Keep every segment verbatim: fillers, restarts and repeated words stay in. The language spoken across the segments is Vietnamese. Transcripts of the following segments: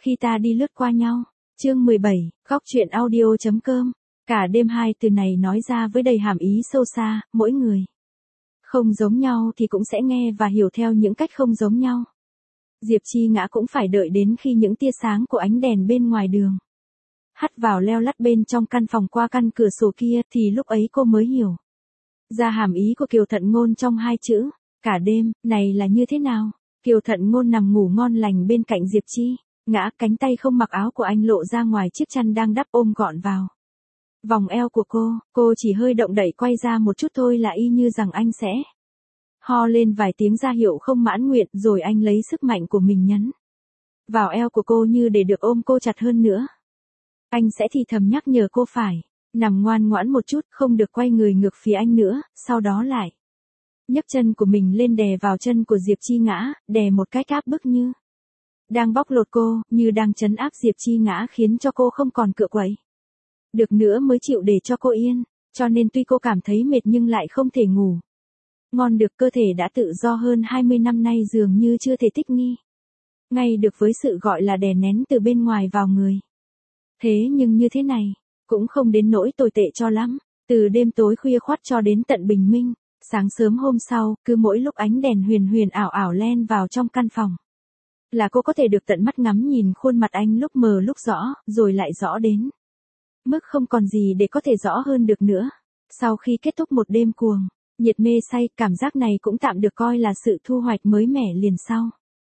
Khi ta đi lướt qua nhau. Chương mười bảy, góc truyện audio.com. Cả đêm hai từ này nói ra với đầy hàm ý sâu xa, mỗi người không giống nhau thì cũng sẽ nghe và hiểu theo những cách không giống nhau. Diệp Chi Ngã cũng phải đợi đến khi những tia sáng của ánh đèn bên ngoài đường hắt vào leo lắt bên trong căn phòng qua căn cửa sổ kia thì lúc ấy cô mới hiểu ra hàm ý của Kiều Thận Ngôn trong hai chữ, cả đêm, này là như thế nào. Kiều Thận Ngôn nằm ngủ ngon lành bên cạnh Diệp Chi Ngã, cánh tay không mặc áo của anh lộ ra ngoài chiếc chăn đang đắp ôm gọn vào vòng eo của cô, cô chỉ hơi động đậy quay ra một chút thôi là y như rằng anh sẽ ho lên vài tiếng ra hiệu không mãn nguyện, rồi anh lấy sức mạnh của mình nhấn vào eo của cô như để được ôm cô chặt hơn nữa. Anh sẽ thì thầm nhắc nhở cô phải nằm ngoan ngoãn một chút, không được quay người ngược phía anh nữa, sau đó lại nhấc chân của mình lên đè vào chân của Diệp Chi Ngã, đè một cách áp bức như đang bóc lột cô, như đang trấn áp Diệp Chi Ngã khiến cho cô không còn cựa quậy được nữa mới chịu để cho cô yên. Cho nên tuy cô cảm thấy mệt nhưng lại không thể ngủ ngon được, cơ thể đã tự do hơn hai mươi năm nay dường như chưa thể thích nghi ngay được với sự gọi là đè nén từ bên ngoài vào người. Thế nhưng như thế này cũng không đến nỗi tồi tệ cho lắm. Từ đêm tối khuya khoắt cho đến tận bình minh, sáng sớm hôm sau, cứ mỗi lúc ánh đèn huyền huyền ảo ảo len vào trong căn phòng là cô có thể được tận mắt ngắm nhìn khuôn mặt anh lúc mờ lúc rõ, rồi lại rõ đến mức không còn gì để có thể rõ hơn được nữa. Sau khi kết thúc một đêm cuồng nhiệt mê say, cảm giác này cũng tạm được coi là sự thu hoạch mới mẻ liền sau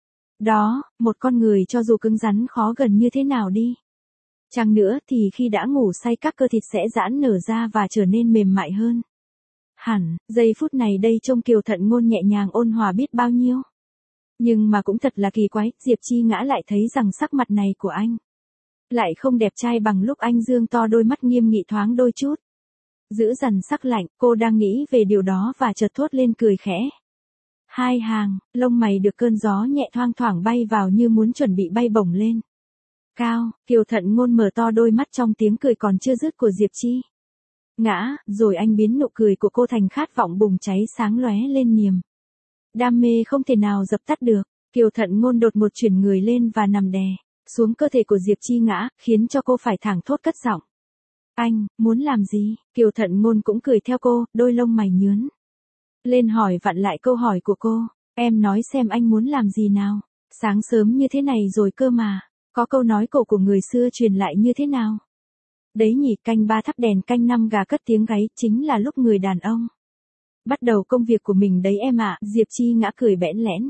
đó. Một con người cho dù cứng rắn khó gần như thế nào đi chăng nữa thì khi đã ngủ say các cơ thịt sẽ giãn nở ra và trở nên mềm mại hơn hẳn. Giây phút này đây trông Kiều Thận Ngôn nhẹ nhàng ôn hòa biết bao nhiêu. Nhưng mà cũng thật là kỳ quái, Diệp Chi Ngã lại thấy rằng sắc mặt này của anh lại không đẹp trai bằng lúc anh dương to đôi mắt nghiêm nghị thoáng đôi chút giữ dằn sắc lạnh. Cô đang nghĩ về điều đó và chợt thốt lên cười khẽ. Hai hàng lông mày được cơn gió nhẹ thoang thoảng bay vào như muốn chuẩn bị bay bổng lên cao. Kiều Thận Ngôn mở to đôi mắt trong tiếng cười còn chưa dứt của Diệp Chi Ngã, rồi anh biến nụ cười của cô thành khát vọng bùng cháy sáng lóe lên niềm đam mê không thể nào dập tắt được. Kiều Thận Ngôn đột ngột chuyển người lên và nằm đè xuống cơ thể của Diệp Chi Ngã, khiến cho cô phải thẳng thốt cất giọng. Anh, muốn làm gì? Kiều Thận Ngôn cũng cười theo cô, đôi lông mày nhướn lên hỏi vặn lại câu hỏi của cô. Em nói xem anh muốn làm gì nào? Sáng sớm như thế này rồi cơ mà. Có câu nói cổ của người xưa truyền lại như thế nào? Đấy nhỉ, canh ba thắp đèn canh năm gà cất tiếng gáy, chính là lúc người đàn ông bắt đầu công việc của mình đấy em ạ. Diệp Chi Ngã cười bẽn lẽn.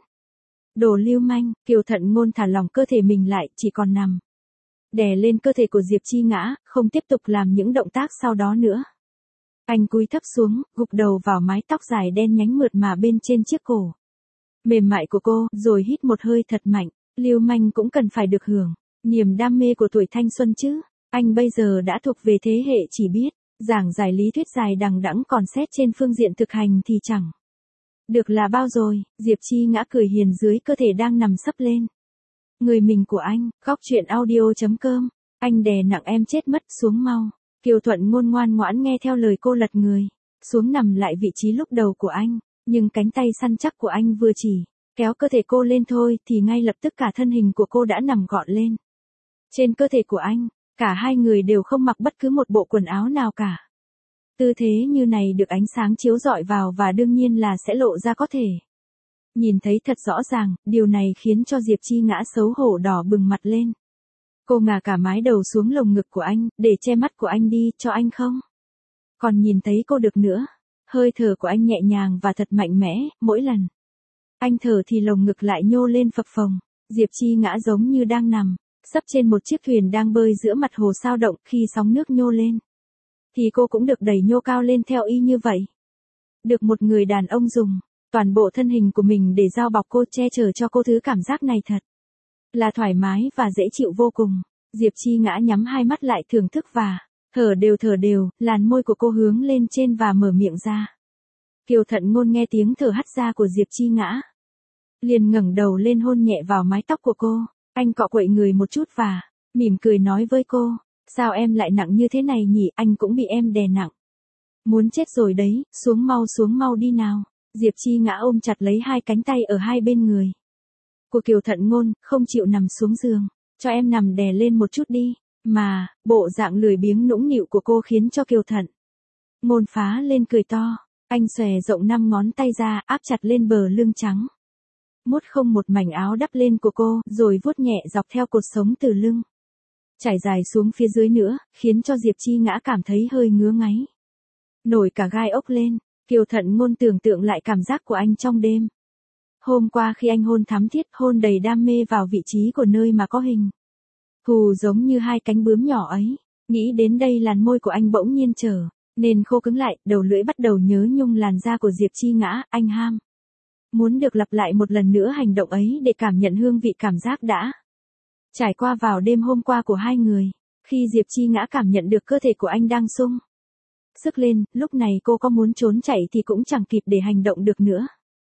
Đồ lưu manh. Kiều Thận Ngôn thả lỏng cơ thể mình lại, chỉ còn nằm đè lên cơ thể của Diệp Chi Ngã, không tiếp tục làm những động tác sau đó nữa. Anh cúi thấp xuống, gục đầu vào mái tóc dài đen nhánh mượt mà bên trên chiếc cổ mềm mại của cô, rồi hít một hơi thật mạnh. Lưu manh cũng cần phải được hưởng niềm đam mê của tuổi thanh xuân chứ. Anh bây giờ đã thuộc về thế hệ chỉ biết giảng giải lý thuyết dài đằng đẵng, còn xét trên phương diện thực hành thì chẳng được là bao rồi. Diệp Chi Ngã cười hiền dưới cơ thể đang nằm sấp lên người mình của anh. Góc truyện audio.com. Anh đè nặng em chết mất, xuống mau. Kiều Thận Ngôn ngoan ngoãn nghe theo lời cô, lật người xuống nằm lại vị trí lúc đầu của anh. Nhưng cánh tay săn chắc của anh vừa chỉ kéo cơ thể cô lên thôi thì ngay lập tức cả thân hình của cô đã nằm gọn lên trên cơ thể của anh. Cả hai người đều không mặc bất cứ một bộ quần áo nào cả. Tư thế như này được ánh sáng chiếu rọi vào và đương nhiên là sẽ lộ ra có thể nhìn thấy thật rõ ràng. Điều này khiến cho Diệp Chi Ngã xấu hổ đỏ bừng mặt lên. Cô ngả cả mái đầu xuống lồng ngực của anh, để che mắt của anh đi, cho anh không còn nhìn thấy cô được nữa. Hơi thở của anh nhẹ nhàng và thật mạnh mẽ, mỗi lần anh thở thì lồng ngực lại nhô lên phập phồng. Diệp Chi Ngã giống như đang nằm sấp trên một chiếc thuyền đang bơi giữa mặt hồ sao động, khi sóng nước nhô lên thì cô cũng được đẩy nhô cao lên theo y như vậy. Được một người đàn ông dùng toàn bộ thân hình của mình để bao bọc cô, che chở cho cô, thứ cảm giác này thật là thoải mái và dễ chịu vô cùng. Diệp Chi Ngã nhắm hai mắt lại thưởng thức và thở đều thở đều, làn môi của cô hướng lên trên và mở miệng ra. Kiều Thận Ngôn nghe tiếng thở hắt ra của Diệp Chi Ngã liền ngẩng đầu lên hôn nhẹ vào mái tóc của cô. Anh cọ quậy người một chút và mỉm cười nói với cô. Sao em lại nặng như thế này nhỉ? Anh cũng bị em đè nặng muốn chết rồi đấy, xuống mau xuống mau đi nào. Diệp Chi Ngã ôm chặt lấy hai cánh tay ở hai bên người của Kiều Thận Ngôn, không chịu nằm xuống giường. cho em nằm đè lên một chút đi. Mà, bộ dạng lười biếng nũng nịu của cô khiến cho Kiều Thận Ngôn phá lên cười to. Anh xòe rộng năm ngón tay ra, áp chặt lên bờ lưng trắng. Mốt không một mảnh áo đắp lên của cô, rồi vuốt nhẹ dọc theo cột sống từ lưng. Trải dài xuống phía dưới nữa, khiến cho Diệp Chi Ngã cảm thấy hơi ngứa ngáy. Nổi cả gai ốc lên, Kiều Thận Ngôn tưởng tượng lại cảm giác của anh trong đêm. Hôm qua khi anh hôn thắm thiết, hôn đầy đam mê vào vị trí của nơi mà có hình hù giống như hai cánh bướm nhỏ ấy. Nghĩ đến đây làn môi của anh bỗng nhiên trở nên khô cứng lại, đầu lưỡi bắt đầu nhớ nhung làn da của Diệp Chi Ngã, anh ham muốn được lặp lại một lần nữa hành động ấy để cảm nhận hương vị cảm giác đã trải qua vào đêm hôm qua của hai người. Khi Diệp Chi Ngã cảm nhận được cơ thể của anh đang sung sức lên, lúc này cô có muốn trốn chạy thì cũng chẳng kịp để hành động được nữa.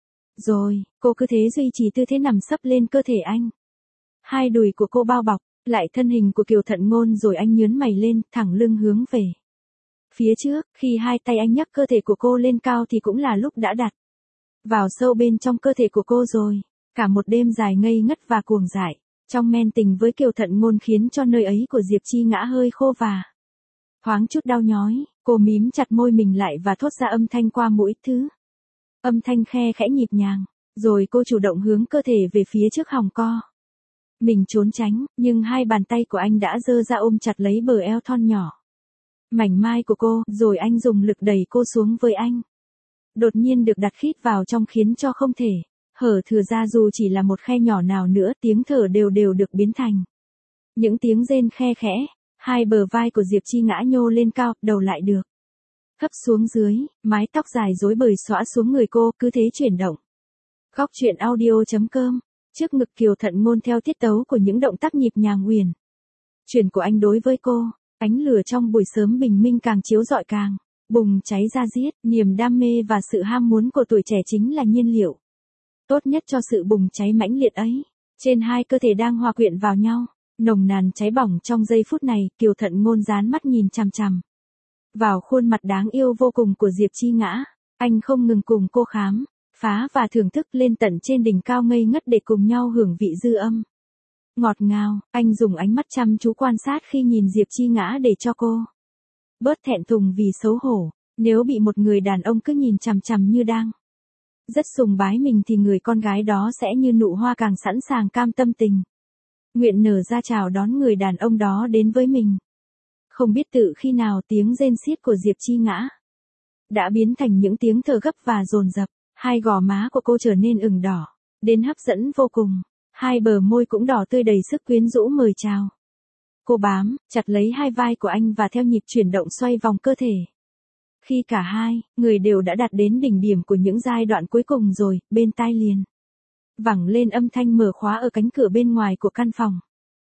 Rồi, cô cứ thế duy trì tư thế nằm sấp lên cơ thể anh. Hai đùi của cô bao bọc lại thân hình của Kiều Thận Ngôn, rồi anh nhướn mày lên, thẳng lưng hướng về phía trước. Khi hai tay anh nhấc cơ thể của cô lên cao thì cũng là lúc đã đặt vào sâu bên trong cơ thể của cô rồi. Cả một đêm dài ngây ngất và cuồng dại trong men tình với Kiều Thận Ngôn khiến cho nơi ấy của Diệp Chi Ngã hơi khô và thoáng chút đau nhói. Cô mím chặt môi mình lại và thốt ra âm thanh qua mũi, thứ âm thanh khe khẽ nhịp nhàng. Rồi cô chủ động hướng cơ thể về phía trước hòng co mình trốn tránh, nhưng hai bàn tay của anh đã giơ ra ôm chặt lấy bờ eo thon nhỏ mảnh mai của cô, rồi anh dùng lực đẩy cô xuống với anh. Đột nhiên được đặt khít vào trong khiến cho không thể hở thừa ra dù chỉ là một khe nhỏ nào nữa. Tiếng thở đều đều được biến thành những tiếng rên khe khẽ. Hai bờ vai của Diệp Chi Ngã nhô lên cao, đầu lại được thấp xuống dưới, mái tóc dài rối bời xõa xuống người cô, cứ thế chuyển động. Góc truyện audio chấm com. Trước ngực Kiều Thận Ngôn theo tiết tấu của những động tác nhịp nhàng uyển chuyển của anh đối với cô. Ánh lửa trong buổi sớm bình minh càng chiếu rọi càng bùng cháy ra diết. Niềm đam mê và sự ham muốn của tuổi trẻ chính là nhiên liệu tốt nhất cho sự bùng cháy mãnh liệt ấy. Trên hai cơ thể đang hòa quyện vào nhau, nồng nàn cháy bỏng trong giây phút này. Kiều Thận Ngôn dán mắt nhìn chằm chằm vào khuôn mặt đáng yêu vô cùng của Diệp Chi Ngã. Anh không ngừng cùng cô khám phá và thưởng thức lên tận trên đỉnh cao ngây ngất để cùng nhau hưởng vị dư âm ngọt ngào. Anh dùng ánh mắt chăm chú quan sát khi nhìn Diệp Chi Ngã để cho cô bớt thẹn thùng vì xấu hổ. Nếu bị một người đàn ông cứ nhìn chằm chằm như đang rất sùng bái mình thì người con gái đó sẽ như nụ hoa càng sẵn sàng cam tâm tình nguyện nở ra chào đón người đàn ông đó đến với mình. Không biết tự khi nào tiếng rên xiết của Diệp Chi Ngã đã biến thành những tiếng thở gấp và dồn dập. Hai gò má của cô trở nên ửng đỏ đến hấp dẫn vô cùng. Hai bờ môi cũng đỏ tươi đầy sức quyến rũ mời chào. Cô bám chặt lấy hai vai của anh và theo nhịp chuyển động xoay vòng cơ thể. Khi cả hai người đều đã đạt đến đỉnh điểm của những giai đoạn cuối cùng rồi, bên tai liền vẳng lên âm thanh mở khóa ở cánh cửa bên ngoài của căn phòng.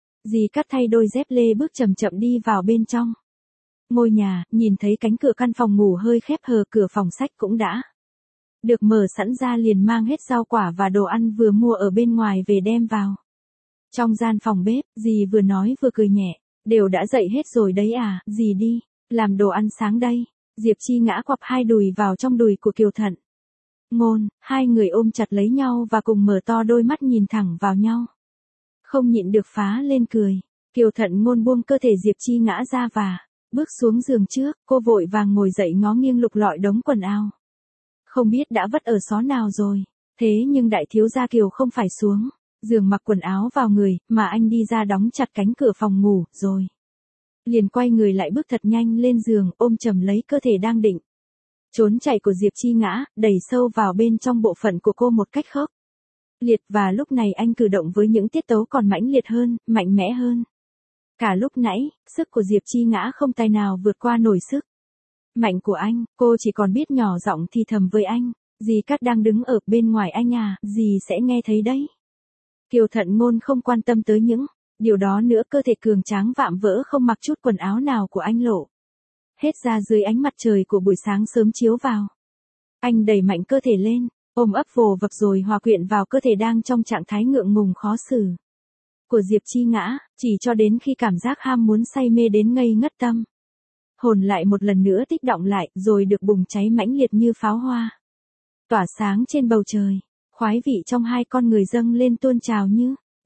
Dì Cát thay đôi dép lê bước chậm chậm đi vào bên trong ngôi nhà, nhìn thấy cánh cửa căn phòng ngủ hơi khép hờ. Cửa phòng sách cũng đã được mở sẵn ra, liền mang hết rau quả và đồ ăn vừa mua ở bên ngoài về đem vào trong gian phòng bếp. Dì vừa nói vừa cười nhẹ, đều đã dậy hết rồi đấy à, dì đi làm đồ ăn sáng đây. Diệp Chi Ngã quặp hai đùi vào trong đùi của Kiều Thận Ngôn, hai người ôm chặt lấy nhau và cùng mở to đôi mắt nhìn thẳng vào nhau. Không nhịn được phá lên cười. Kiều Thận Ngôn buông cơ thể Diệp Chi Ngã ra và bước xuống giường trước. Cô vội vàng ngồi dậy ngó nghiêng lục lọi đống quần áo không biết đã vất ở xó nào rồi. Thế nhưng đại thiếu gia Kiều không phải xuống giường mặc quần áo vào người, mà anh đi ra đóng chặt cánh cửa phòng ngủ, rồi liền quay người lại bước thật nhanh lên giường, ôm chầm lấy cơ thể đang định trốn chạy của Diệp Chi Ngã, đẩy sâu vào bên trong bộ phận của cô một cách khốc liệt. Và lúc này anh cử động với những tiết tấu còn mãnh liệt hơn, mạnh mẽ hơn cả lúc nãy. Sức của Diệp Chi Ngã không tài nào vượt qua nổi sức mạnh của anh. Cô chỉ còn biết nhỏ giọng thì thầm với anh, dì Cát đang đứng ở bên ngoài anh à, dì sẽ nghe thấy đấy. Kiều Thận Ngôn không quan tâm tới những điều đó nữa. Cơ thể cường tráng vạm vỡ không mặc chút quần áo nào của anh lộ hết ra dưới ánh mặt trời của buổi sáng sớm chiếu vào. Anh đẩy mạnh cơ thể lên, ôm ấp vồ vập rồi hòa quyện vào cơ thể đang trong trạng thái ngượng ngùng khó xử của Diệp Chi Ngã, chỉ cho đến khi cảm giác ham muốn say mê đến ngây ngất tâm hồn lại một lần nữa tích động lại, rồi được bùng cháy mãnh liệt như pháo hoa tỏa sáng trên bầu trời. Khoái vị trong hai con người dâng lên tuôn trào như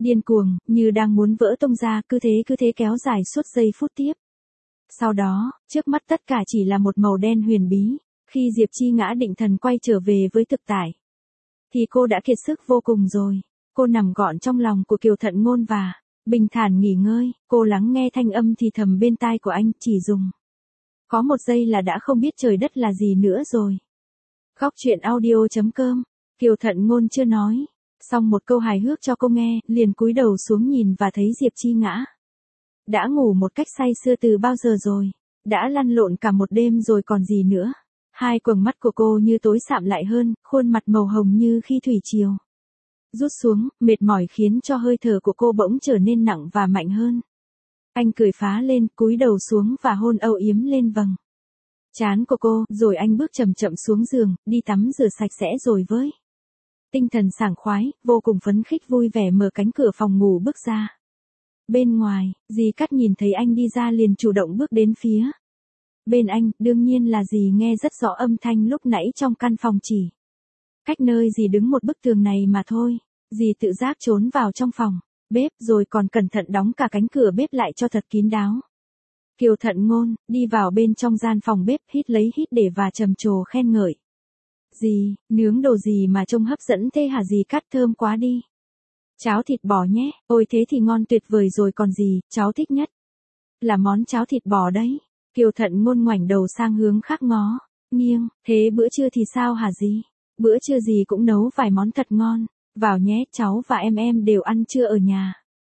Điên cuồng, như đang muốn vỡ tung ra, cứ thế cứ thế kéo dài suốt giây phút tiếp. Sau đó, trước mắt tất cả chỉ là một màu đen huyền bí. Khi Diệp Chi Ngã định thần quay trở về với thực tại, thì cô đã kiệt sức vô cùng rồi. Cô nằm gọn trong lòng của Kiều Thận Ngôn và bình thản nghỉ ngơi. Cô lắng nghe thanh âm thì thầm bên tai của anh, chỉ dùng có một giây là đã không biết trời đất là gì nữa rồi. Góc truyện audio chấm com. Kiều Thận Ngôn chưa nói xong một câu hài hước cho cô nghe, liền cúi đầu xuống nhìn và thấy Diệp Chi Ngã đã ngủ một cách say sưa từ bao giờ rồi, đã lăn lộn cả một đêm rồi còn gì nữa. Hai quầng mắt của cô như tối sạm lại hơn, khuôn mặt màu hồng như khi thủy triều rút xuống, mệt mỏi khiến cho hơi thở của cô bỗng trở nên nặng và mạnh hơn. Anh cười phá lên, cúi đầu xuống và hôn âu yếm lên vầng trán của cô, rồi anh bước chậm chậm xuống giường, đi tắm rửa sạch sẽ rồi với tinh thần sảng khoái, vô cùng phấn khích vui vẻ mở cánh cửa phòng ngủ bước ra. Bên ngoài, dì Cát nhìn thấy anh đi ra liền chủ động bước đến phía bên anh, đương nhiên là dì nghe rất rõ âm thanh lúc nãy trong căn phòng chỉ cách nơi dì đứng một bức tường này mà thôi. Dì tự giác trốn vào trong phòng bếp rồi còn cẩn thận đóng cả cánh cửa bếp lại cho thật kín đáo. Kiều Thận Ngôn đi vào bên trong gian phòng bếp, hít lấy hít để và trầm trồ khen ngợi. Dì, nướng đồ gì mà trông hấp dẫn thế hả dì Cát, thơm quá đi. Cháo thịt bò nhé, ôi thế thì ngon tuyệt vời rồi còn gì, cháu thích nhất là món cháo thịt bò đấy. Kiều Thận Ngôn ngoảnh đầu sang hướng khác ngó nghiêng, thế bữa trưa thì sao hả dì? Bữa trưa dì cũng nấu vài món thật ngon, vào nhé, cháu và em em đều ăn trưa ở nhà.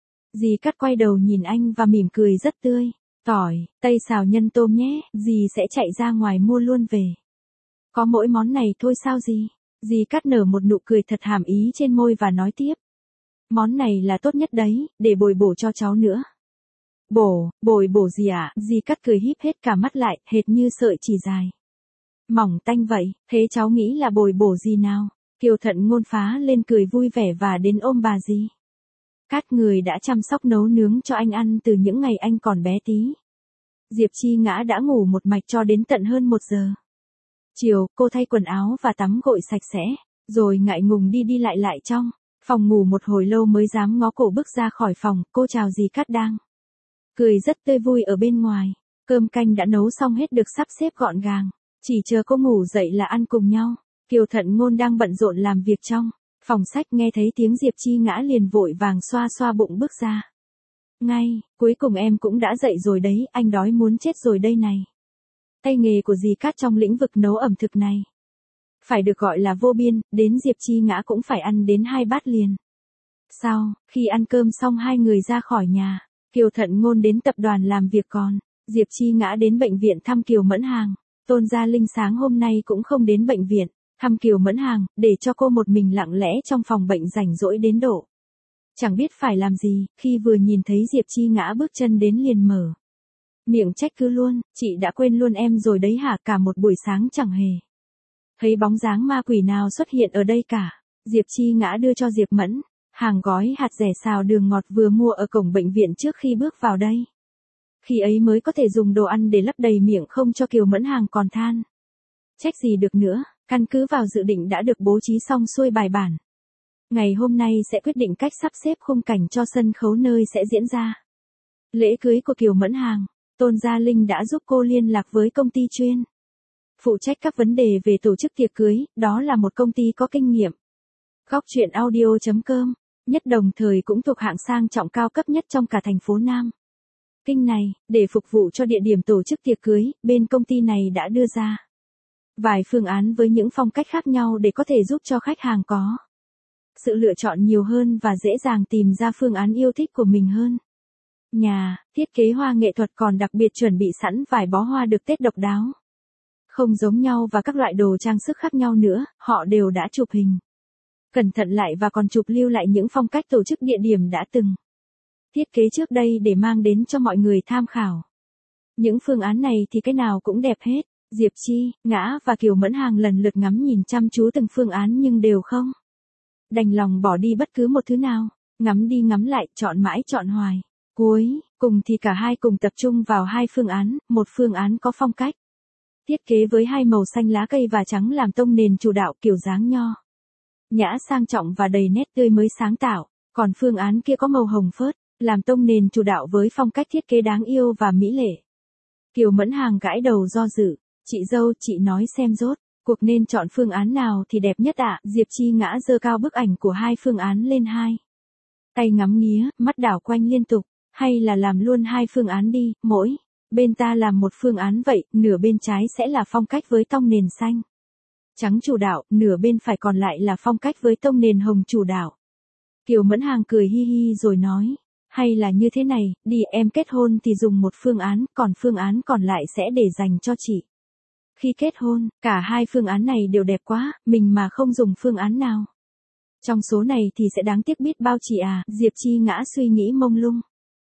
Dì Cát quay đầu nhìn anh và mỉm cười rất tươi. Tỏi, tây xào nhân tôm nhé, dì sẽ chạy ra ngoài mua luôn về. Có mỗi món này thôi sao dì? Dì Cát nở một nụ cười thật hàm ý trên môi và nói tiếp. Món này là tốt nhất đấy, để bồi bổ cho cháu nữa. Bổ, bồi bổ gì ạ? À? Dì Cát cười híp hết cả mắt lại, hệt như sợi chỉ dài mỏng tanh vậy, thế cháu nghĩ là bồi bổ gì nào? Kiều Thận Ngôn phá lên cười vui vẻ và đến ôm bà dì Cát, người đã chăm sóc nấu nướng cho anh ăn từ những ngày anh còn bé tí. Diệp Chi Ngã đã ngủ một mạch cho đến tận hơn một giờ. Chiều, cô thay quần áo và tắm gội sạch sẽ, rồi ngại ngùng đi đi lại lại trong phòng ngủ một hồi lâu mới dám ngó cổ bước ra khỏi phòng. Cô chào dì Cát đang cười rất tươi vui ở bên ngoài. Cơm canh đã nấu xong hết được sắp xếp gọn gàng, chỉ chờ cô ngủ dậy là ăn cùng nhau. Kiều Thận Ngôn đang bận rộn làm việc trong phòng sách, nghe thấy tiếng Diệp Chi Ngã liền vội vàng xoa xoa bụng bước ra. Ngay, cuối cùng em cũng đã dậy rồi đấy, anh đói muốn chết rồi đây này. Tay nghề của dì Cát trong lĩnh vực nấu ẩm thực này phải được gọi là vô biên, đến Diệp Chi Ngã cũng phải ăn đến hai bát liền. Sau, khi ăn cơm xong hai người ra khỏi nhà, Kiều Thận Ngôn đến tập đoàn làm việc, còn Diệp Chi Ngã đến bệnh viện thăm Kiều Mẫn Hàng. Tôn Gia Linh sáng hôm nay cũng không đến bệnh viện thăm Kiều Mẫn Hàng, để cho cô một mình lặng lẽ trong phòng bệnh rảnh rỗi đến độ chẳng biết phải làm gì. Khi vừa nhìn thấy Diệp Chi Ngã bước chân đến liền mở miệng trách cứ luôn, chị đã quên luôn em rồi đấy hả, cả một buổi sáng chẳng hề thấy bóng dáng ma quỷ nào xuất hiện ở đây cả. Diệp Chi Ngã đưa cho Diệp Mẫn Hàng gói hạt dẻ xào đường ngọt vừa mua ở cổng bệnh viện trước khi bước vào đây. Khi ấy mới có thể dùng đồ ăn để lấp đầy miệng không cho Kiều Mẫn Hàng còn than trách gì được nữa. Căn cứ vào dự định đã được bố trí xong xuôi bài bản, ngày hôm nay sẽ quyết định cách sắp xếp khung cảnh cho sân khấu nơi sẽ diễn ra lễ cưới của Kiều Mẫn Hàng. Tôn Gia Linh đã giúp cô liên lạc với công ty chuyên phụ trách các vấn đề về tổ chức tiệc cưới, đó là một công ty có kinh nghiệm. Góc truyện audio chấm com, nhất đồng thời cũng thuộc hạng sang trọng cao cấp nhất trong cả thành phố Nam Kinh này. Để phục vụ cho địa điểm tổ chức tiệc cưới, bên công ty này đã đưa ra vài phương án với những phong cách khác nhau để có thể giúp cho khách hàng có sự lựa chọn nhiều hơn và dễ dàng tìm ra phương án yêu thích của mình hơn. Nhà thiết kế hoa nghệ thuật còn đặc biệt chuẩn bị sẵn vài bó hoa được Tết độc đáo, không giống nhau, và các loại đồ trang sức khác nhau nữa. Họ đều đã chụp hình cẩn thận lại và còn chụp lưu lại những phong cách tổ chức địa điểm đã từng thiết kế trước đây để mang đến cho mọi người tham khảo. Những phương án này thì cái nào cũng đẹp hết. Diệp Chi Ngã và Kiều Mẫn Hàng lần lượt ngắm nhìn chăm chú từng phương án nhưng đều không đành lòng bỏ đi bất cứ một thứ nào. Ngắm đi ngắm lại, chọn mãi chọn hoài. Cuối cùng thì cả hai cùng tập trung vào hai phương án. Một phương án có phong cách thiết kế với hai màu xanh lá cây và trắng làm tông nền chủ đạo, kiểu dáng nho nhã sang trọng và đầy nét tươi mới sáng tạo. Còn phương án kia có màu hồng phớt, làm tông nền chủ đạo với phong cách thiết kế đáng yêu và mỹ lệ. Kiều Mẫn Hàng gãi đầu do dự, chị dâu, chị nói xem rốt, cuộc nên chọn phương án nào thì đẹp nhất ạ? Diệp Chi Ngã giơ cao bức ảnh của hai phương án lên hai. Tay ngắm nghía, mắt đảo quanh liên tục, hay là làm luôn hai phương án đi, mỗi bên ta làm một phương án vậy, nửa bên trái sẽ là phong cách với tông nền xanh trắng chủ đạo, nửa bên phải còn lại là phong cách với tông nền hồng chủ đạo. Kiều Mẫn Hàng cười hi hi rồi nói, hay là như thế này, đi em kết hôn thì dùng một phương án, còn phương án còn lại sẽ để dành cho chị. Khi kết hôn, cả hai phương án này đều đẹp quá, mình mà không dùng phương án nào trong số này thì sẽ đáng tiếc biết bao chị à. Diệp Chi Ngã suy nghĩ mông lung.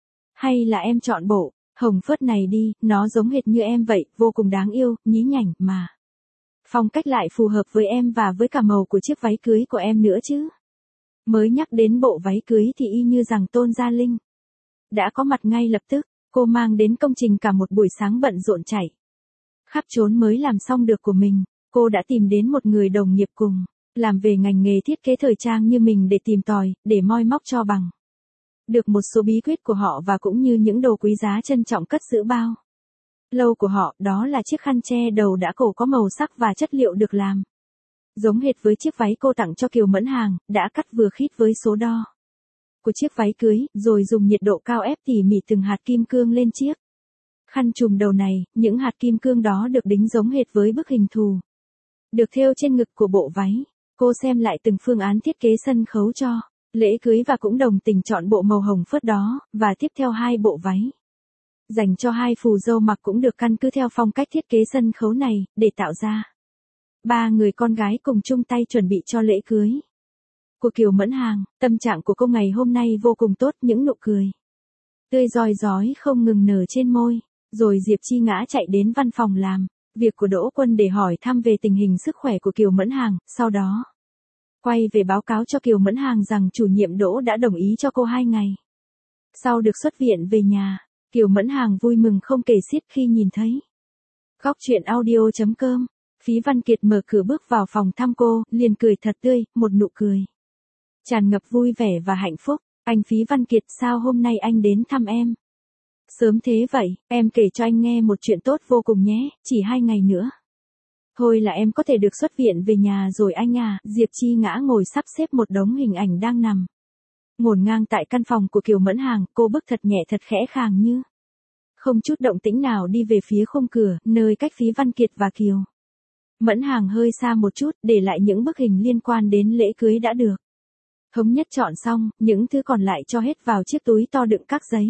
Hay là em chọn bộ hồng phớt này đi, nó giống hệt như em vậy, vô cùng đáng yêu, nhí nhảnh mà. Phong cách lại phù hợp với em và với cả màu của chiếc váy cưới của em nữa chứ. Mới nhắc đến bộ váy cưới thì y như rằng Tôn Gia Linh đã có mặt ngay lập tức, cô mang đến công trình cả một buổi sáng bận rộn chạy khắp trốn mới làm xong được của mình. Cô đã tìm đến một người đồng nghiệp cùng làm về ngành nghề thiết kế thời trang như mình để tìm tòi, để moi móc cho bằng được một số bí quyết của họ và cũng như những đồ quý giá trân trọng cất giữ bao lâu của họ, đó là chiếc khăn che đầu đã cổ có màu sắc và chất liệu được làm giống hệt với chiếc váy cô tặng cho Kiều Mẫn Hàng, đã cắt vừa khít với số đo của chiếc váy cưới, rồi dùng nhiệt độ cao ép tỉ mỉ từng hạt kim cương lên chiếc khăn trùm đầu này. Những hạt kim cương đó được đính giống hệt với bức hình thù được thêu trên ngực của bộ váy. Cô xem lại từng phương án thiết kế sân khấu cho lễ cưới và cũng đồng tình chọn bộ màu hồng phớt đó, và tiếp theo hai bộ váy dành cho hai phù dâu mặc cũng được căn cứ theo phong cách thiết kế sân khấu này, để tạo ra ba người con gái cùng chung tay chuẩn bị cho lễ cưới của Kiều Mẫn Hàng. Tâm trạng của cô ngày hôm nay vô cùng tốt, những nụ cười tươi rói rói không ngừng nở trên môi. Rồi Diệp Chi Ngã chạy đến văn phòng làm việc của Đỗ Quân để hỏi thăm về tình hình sức khỏe của Kiều Mẫn Hàng, sau đó quay về báo cáo cho Kiều Mẫn Hàng rằng chủ nhiệm Đỗ đã đồng ý cho cô hai ngày sau được xuất viện về nhà. Kiều Mẫn Hàng vui mừng không kể xiết khi nhìn thấy Góc Chuyện Audio chấm com. Phí Văn Kiệt mở cửa bước vào phòng thăm cô, liền cười thật tươi, một nụ cười tràn ngập vui vẻ và hạnh phúc. Anh Phí Văn Kiệt, sao hôm nay anh đến thăm em sớm thế vậy? Em kể cho anh nghe một chuyện tốt vô cùng nhé, chỉ hai ngày nữa thôi là em có thể được xuất viện về nhà rồi anh à. Diệp Chi Ngã ngồi sắp xếp một đống hình ảnh đang nằm ngổn ngang tại căn phòng của Kiều Mẫn Hàng, cô bước thật nhẹ thật khẽ khàng như không chút động tĩnh nào đi về phía khung cửa, nơi cách Phí Văn Kiệt và Kiều Mẫn Hàng hơi xa một chút, để lại những bức hình liên quan đến lễ cưới đã được thống nhất chọn xong, những thứ còn lại cho hết vào chiếc túi to đựng các giấy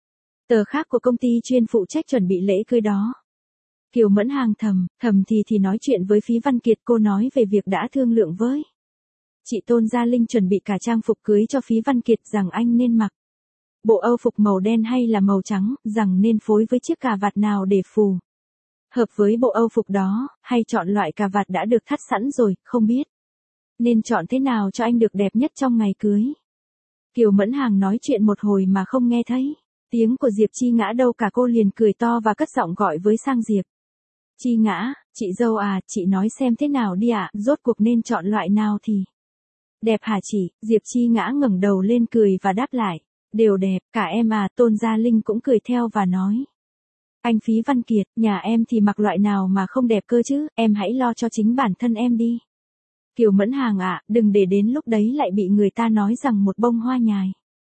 tờ khác của công ty chuyên phụ trách chuẩn bị lễ cưới đó. Kiều Mẫn Hàng thầm, thầm thì thì nói chuyện với Phí Văn Kiệt, cô nói về việc đã thương lượng với chị Tôn Gia Linh chuẩn bị cả trang phục cưới cho Phí Văn Kiệt, rằng anh nên mặc bộ âu phục màu đen hay là màu trắng, rằng nên phối với chiếc cà vạt nào để phù hợp với bộ âu phục đó, hay chọn loại cà vạt đã được thắt sẵn rồi, không biết nên chọn thế nào cho anh được đẹp nhất trong ngày cưới. Kiều Mẫn Hàng nói chuyện một hồi mà không nghe thấy tiếng của Diệp Chi Ngã đâu cả, cô liền cười to và cất giọng gọi với sang Diệp Chi Ngã, chị dâu à, chị nói xem thế nào đi ạ, rốt cuộc nên chọn loại nào thì đẹp hả chị? Diệp Chi Ngã ngẩng đầu lên cười và đáp lại, đều đẹp, cả em à. Tôn Gia Linh cũng cười theo và nói, anh Phí Văn Kiệt, nhà em thì mặc loại nào mà không đẹp cơ chứ, em hãy lo cho chính bản thân em đi. Kiều Mẫn Hàng ạ, đừng để đến lúc đấy lại bị người ta nói rằng một bông hoa nhài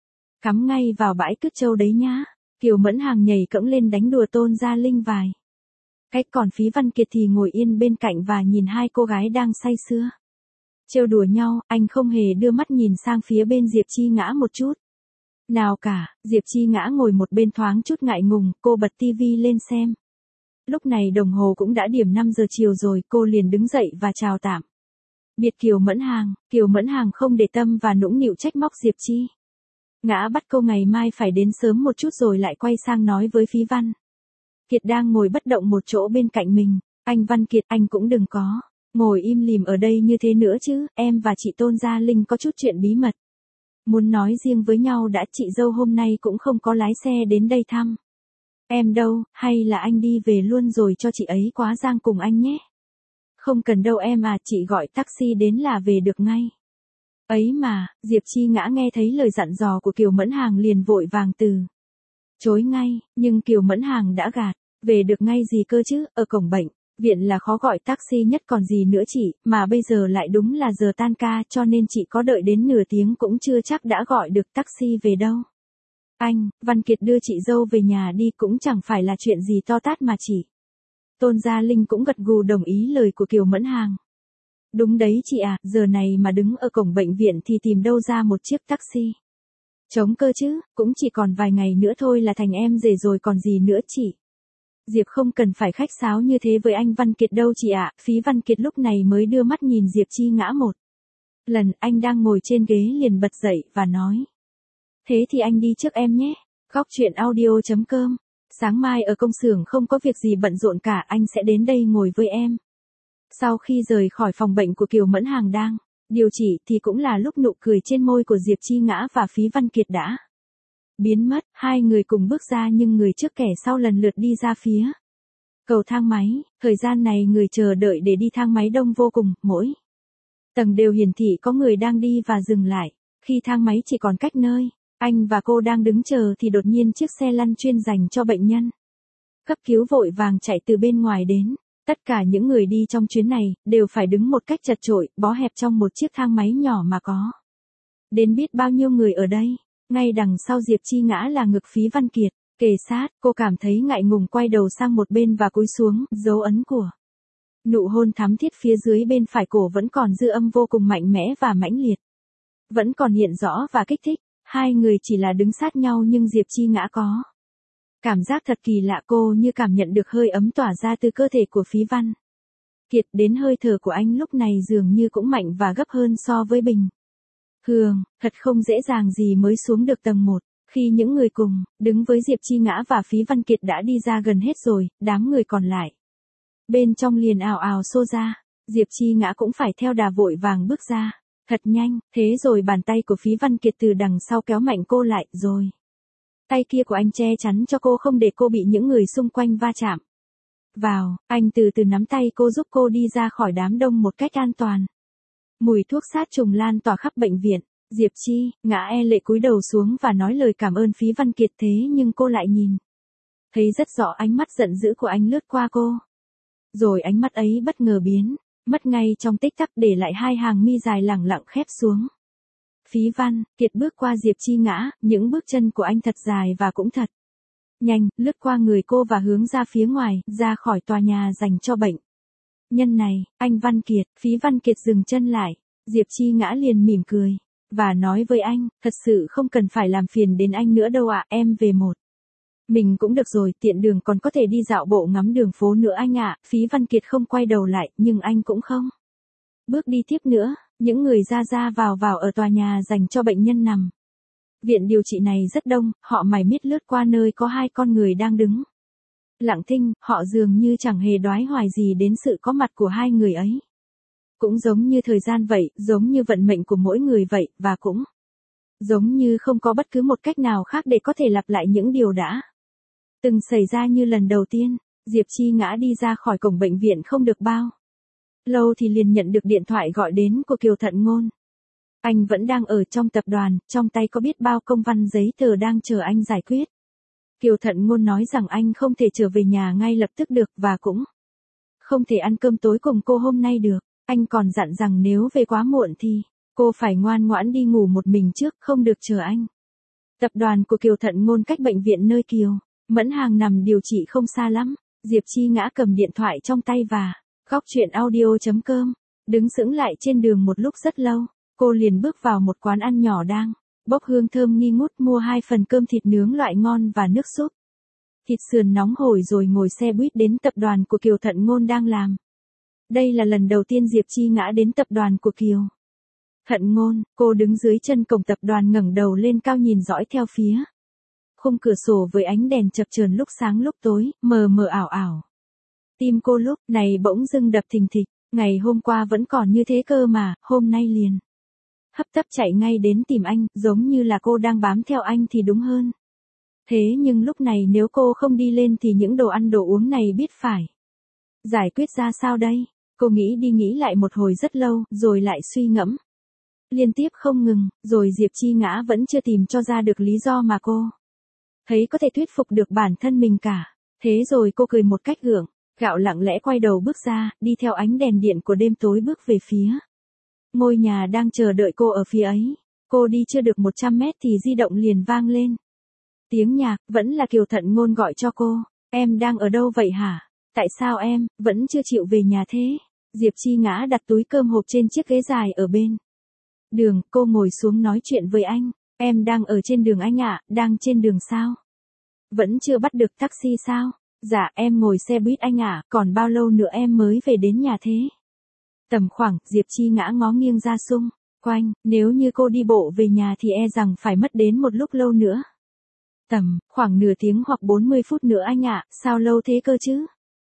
cắm ngay vào bãi cứt trâu đấy nhá. Kiều Mẫn Hàng nhảy cẫng lên đánh đùa Tôn Gia Linh vài cách, còn Phí Văn Kiệt thì ngồi yên bên cạnh và nhìn hai cô gái đang say sưa trêu đùa nhau. Anh không hề đưa mắt nhìn sang phía bên Diệp Chi Ngã một chút nào cả. Diệp Chi Ngã ngồi một bên thoáng chút ngại ngùng, cô bật tivi lên xem. Lúc này đồng hồ cũng đã điểm năm giờ chiều rồi, cô liền đứng dậy và chào tạm biệt Kiều Mẫn Hàng. Kiều Mẫn Hàng không để tâm và nũng nịu trách móc Diệp Chi Ngã bắt cô ngày mai phải đến sớm một chút, rồi lại quay sang nói với Phí Văn Kiệt đang ngồi bất động một chỗ bên cạnh mình, anh Văn Kiệt, anh cũng đừng có ngồi im lìm ở đây như thế nữa chứ, em và chị Tôn Gia Linh có chút chuyện bí mật muốn nói riêng với nhau đã. Chị dâu hôm nay cũng không có lái xe đến đây thăm em đâu, hay là anh đi về luôn rồi cho chị ấy quá giang cùng anh nhé. Không cần đâu em à, chị gọi taxi đến là về được ngay. Ấy mà, Diệp Chi Ngã nghe thấy lời dặn dò của Kiều Mẫn Hàng liền vội vàng từ chối ngay, nhưng Kiều Mẫn Hàng đã gạt, về được ngay gì cơ chứ, ở cổng bệnh viện là khó gọi taxi nhất còn gì nữa chị, mà bây giờ lại đúng là giờ tan ca cho nên chị có đợi đến nửa tiếng cũng chưa chắc đã gọi được taxi về đâu. Anh, Văn Kiệt đưa chị dâu về nhà đi cũng chẳng phải là chuyện gì to tát mà chị. Tôn Gia Linh cũng gật gù đồng ý lời của Kiều Mẫn Hàng. Đúng đấy chị à, giờ này mà đứng ở cổng bệnh viện thì tìm đâu ra một chiếc taxi. Chống cơ chứ, cũng chỉ còn vài ngày nữa thôi là thành em rể rồi còn gì nữa chị. Diệp không cần phải khách sáo như thế với anh Văn Kiệt đâu chị ạ, Phí Văn Kiệt lúc này mới đưa mắt nhìn Diệp Chi Ngã một lần, anh đang ngồi trên ghế liền bật dậy và nói. Thế thì anh đi trước em nhé. Góc truyện audio.com. Sáng mai ở công xưởng không có việc gì bận rộn cả, anh sẽ đến đây ngồi với em. Sau khi rời khỏi phòng bệnh của Kiều Mẫn Hàng đang điều trị thì cũng là lúc nụ cười trên môi của Diệp Chi Ngã và Phí Văn Kiệt đã biến mất, hai người cùng bước ra nhưng người trước kẻ sau lần lượt đi ra phía cầu thang máy, thời gian này người chờ đợi để đi thang máy đông vô cùng, mỗi tầng đều hiển thị có người đang đi và dừng lại. Khi thang máy chỉ còn cách nơi anh và cô đang đứng chờ thì đột nhiên chiếc xe lăn chuyên dành cho bệnh nhân cấp cứu vội vàng chạy từ bên ngoài đến. Tất cả những người đi trong chuyến này đều phải đứng một cách chật chội, bó hẹp trong một chiếc thang máy nhỏ mà có đến biết bao nhiêu người ở đây. Ngay đằng sau Diệp Chi Ngã là ngực Phí Văn Kiệt, kề sát, cô cảm thấy ngại ngùng quay đầu sang một bên và cúi xuống, dấu ấn của nụ hôn thắm thiết phía dưới bên phải cổ vẫn còn dư âm vô cùng mạnh mẽ và mãnh liệt. Vẫn còn hiện rõ và kích thích, hai người chỉ là đứng sát nhau nhưng Diệp Chi Ngã có cảm giác thật kỳ lạ, cô như cảm nhận được hơi ấm tỏa ra từ cơ thể của Phí Văn Kiệt, đến hơi thở của anh lúc này dường như cũng mạnh và gấp hơn so với bình thường, thật không dễ dàng gì mới xuống được tầng một. Khi những người cùng đứng với Diệp Chi Ngã và Phí Văn Kiệt đã đi ra gần hết rồi, đám người còn lại bên trong liền ào ào xô ra. Diệp Chi Ngã cũng phải theo đà vội vàng bước ra thật nhanh, thế rồi bàn tay của Phí Văn Kiệt từ đằng sau kéo mạnh cô lại, rồi tay kia của anh che chắn cho cô không để cô bị những người xung quanh va chạm vào. Anh từ từ nắm tay cô giúp cô đi ra khỏi đám đông một cách an toàn. Mùi thuốc sát trùng lan tỏa khắp bệnh viện. Diệp Chi Ngã e lệ cúi đầu xuống và nói lời cảm ơn Phí Văn Kiệt, thế nhưng cô lại nhìn thấy rất rõ ánh mắt giận dữ của anh lướt qua cô. Rồi ánh mắt ấy bất ngờ biến mất ngay trong tích tắc, để lại hai hàng mi dài lẳng lặng khép xuống. Phí Văn Kiệt bước qua Diệp Chi Ngã, những bước chân của anh thật dài và cũng thật nhanh, lướt qua người cô và hướng ra phía ngoài, ra khỏi tòa nhà dành cho bệnh nhân này. Anh Văn Kiệt, Phí Văn Kiệt dừng chân lại. Diệp Chi Ngã liền mỉm cười và nói với anh, thật sự không cần phải làm phiền đến anh nữa đâu ạ, em về một mình cũng được rồi, tiện đường còn có thể đi dạo bộ ngắm đường phố nữa anh ạ. Phí Văn Kiệt không quay đầu lại, nhưng anh cũng không bước đi tiếp nữa. Những người ra ra vào vào ở tòa nhà dành cho bệnh nhân nằm viện điều trị này rất đông, họ mải miết lướt qua nơi có hai con người đang đứng lặng thinh, họ dường như chẳng hề đoái hoài gì đến sự có mặt của hai người ấy. Cũng giống như thời gian vậy, giống như vận mệnh của mỗi người vậy, và cũng giống như không có bất cứ một cách nào khác để có thể lặp lại những điều đã từng xảy ra như lần đầu tiên. Diệp Chi Ngã đi ra khỏi cổng bệnh viện không được bao lâu thì liền nhận được điện thoại gọi đến của Kiều Thận Ngôn. Anh vẫn đang ở trong tập đoàn, trong tay có biết bao công văn giấy tờ đang chờ anh giải quyết. Kiều Thận Ngôn nói rằng anh không thể trở về nhà ngay lập tức được và cũng không thể ăn cơm tối cùng cô hôm nay được. Anh còn dặn rằng nếu về quá muộn thì cô phải ngoan ngoãn đi ngủ một mình trước, không được chờ anh. Tập đoàn của Kiều Thận Ngôn cách bệnh viện nơi Kiều Mẫn Hàng nằm điều trị không xa lắm. Diệp Chi Ngã cầm điện thoại trong tay và góc truyện audio.com đứng sững lại trên đường một lúc rất lâu. Cô liền bước vào một quán ăn nhỏ đang bốc hương thơm nghi ngút, mua hai phần cơm thịt nướng loại ngon và nước súp thịt sườn nóng hổi rồi ngồi xe buýt đến tập đoàn của Kiều Thận Ngôn đang làm. Đây là lần đầu tiên Diệp Chi Ngã đến tập đoàn của Kiều Thận Ngôn. Cô đứng dưới chân cổng tập đoàn ngẩng đầu lên cao nhìn dõi theo phía khung cửa sổ với ánh đèn chập chờn lúc sáng lúc tối, mờ mờ ảo ảo. Tim cô lúc này bỗng dưng đập thình thịch, ngày hôm qua vẫn còn như thế cơ mà, hôm nay liền hấp tấp chạy ngay đến tìm anh, giống như là cô đang bám theo anh thì đúng hơn. Thế nhưng lúc này nếu cô không đi lên thì những đồ ăn đồ uống này biết phải giải quyết ra sao đây? Cô nghĩ đi nghĩ lại một hồi rất lâu, rồi lại suy ngẫm. liên tiếp không ngừng, rồi Diệp Chi Ngã vẫn chưa tìm cho ra được lý do mà cô thấy có thể thuyết phục được bản thân mình cả. Thế rồi cô cười một cách gượng, gạo lặng lẽ quay đầu bước ra, đi theo ánh đèn điện của đêm tối bước về phía ngôi nhà đang chờ đợi cô ở phía ấy. Cô đi chưa được một trăm mét thì di động liền vang lên. Tiếng nhạc, vẫn là Kiều Thận Ngôn gọi cho cô. Em đang ở đâu vậy hả? Tại sao em, vẫn chưa chịu về nhà thế? Diệp Chi Ngã đặt túi cơm hộp trên chiếc ghế dài ở bên đường, cô ngồi xuống nói chuyện với anh. Em đang ở trên đường anh ạ, đang trên đường sao? Vẫn chưa bắt được taxi sao? Dạ em ngồi xe buýt anh ạ, còn bao lâu nữa em mới về đến nhà thế? Tầm khoảng, Diệp Chi Ngã ngó nghiêng ra xung quanh, nếu như cô đi bộ về nhà thì e rằng phải mất đến một lúc lâu nữa. Tầm, khoảng nửa tiếng hoặc bốn mươi phút nữa anh ạ, sao lâu thế cơ chứ?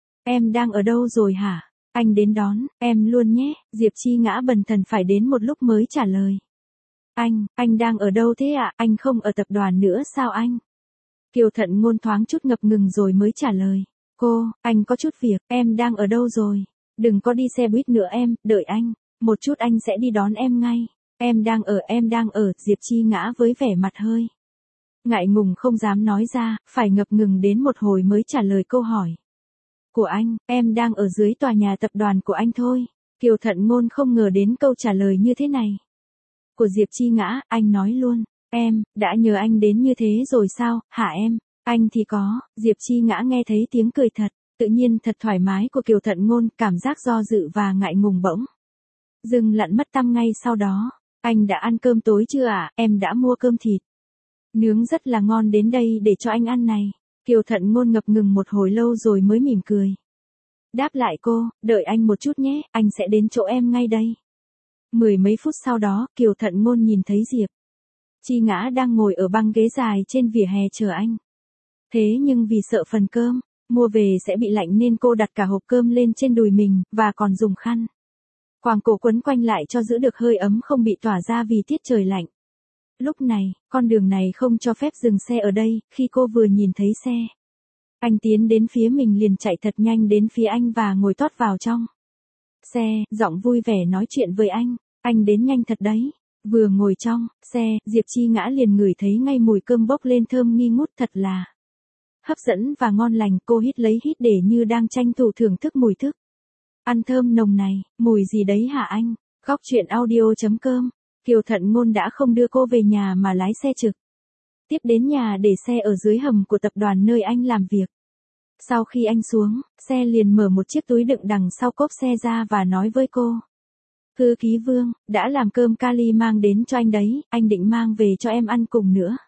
Em đang ở đâu rồi hả? Anh đến đón, em luôn nhé, Diệp Chi Ngã bần thần phải đến một lúc mới trả lời. Anh, anh đang ở đâu thế ạ? Anh không ở tập đoàn nữa sao anh? Kiều Thận Ngôn thoáng chút ngập ngừng rồi mới trả lời. Cô, anh có chút việc, em đang ở đâu rồi? Đừng có đi xe buýt nữa em, đợi anh. Một chút anh sẽ đi đón em ngay. Em đang ở, em đang ở, Diệp Chi Ngã với vẻ mặt hơi ngại ngùng không dám nói ra, phải ngập ngừng đến một hồi mới trả lời câu hỏi của anh. Em đang ở dưới tòa nhà tập đoàn của anh thôi. Kiều Thận Ngôn không ngờ đến câu trả lời như thế này của Diệp Chi Ngã. Anh nói luôn. Em, đã nhờ anh đến như thế rồi sao, hả em? Anh thì có. Diệp Chi Ngã nghe thấy tiếng cười thật, tự nhiên thật thoải mái của Kiều Thận Ngôn, cảm giác do dự và ngại ngùng bỗng dừng lặn mất tăm ngay sau đó. Anh đã ăn cơm tối chưa ạ? À? Em đã mua cơm thịt nướng rất là ngon đến đây để cho anh ăn này. Kiều Thận Ngôn ngập ngừng một hồi lâu rồi mới mỉm cười đáp lại cô, đợi anh một chút nhé, anh sẽ đến chỗ em ngay đây. Mười mấy phút sau đó, Kiều Thận Ngôn nhìn thấy Diệp Chi Ngã đang ngồi ở băng ghế dài trên vỉa hè chờ anh. Thế nhưng vì sợ phần cơm mua về sẽ bị lạnh nên cô đặt cả hộp cơm lên trên đùi mình, và còn dùng khăn quàng cổ quấn quanh lại cho giữ được hơi ấm không bị tỏa ra vì tiết trời lạnh. Lúc này, con đường này không cho phép dừng xe ở đây. Khi cô vừa nhìn thấy xe anh tiến đến phía mình liền chạy thật nhanh đến phía anh và ngồi tót vào trong xe, giọng vui vẻ nói chuyện với anh. Anh đến nhanh thật đấy. Vừa ngồi trong xe, Diệp Chi Ngã liền ngửi thấy ngay mùi cơm bốc lên thơm nghi ngút thật là hấp dẫn và ngon lành. Cô hít lấy hít để như đang tranh thủ thưởng thức mùi thức ăn thơm nồng này. Mùi gì đấy hả anh? Góc truyện audio chấm com. Kiều Thận Ngôn đã không đưa cô về nhà mà lái xe trực tiếp đến nhà để xe ở dưới hầm của tập đoàn nơi anh làm việc. Sau khi anh xuống, xe liền mở một chiếc túi đựng đằng sau cốp xe ra và nói với cô. Thư ký Vương, đã làm cơm kali mang đến cho anh đấy, anh định mang về cho em ăn cùng nữa.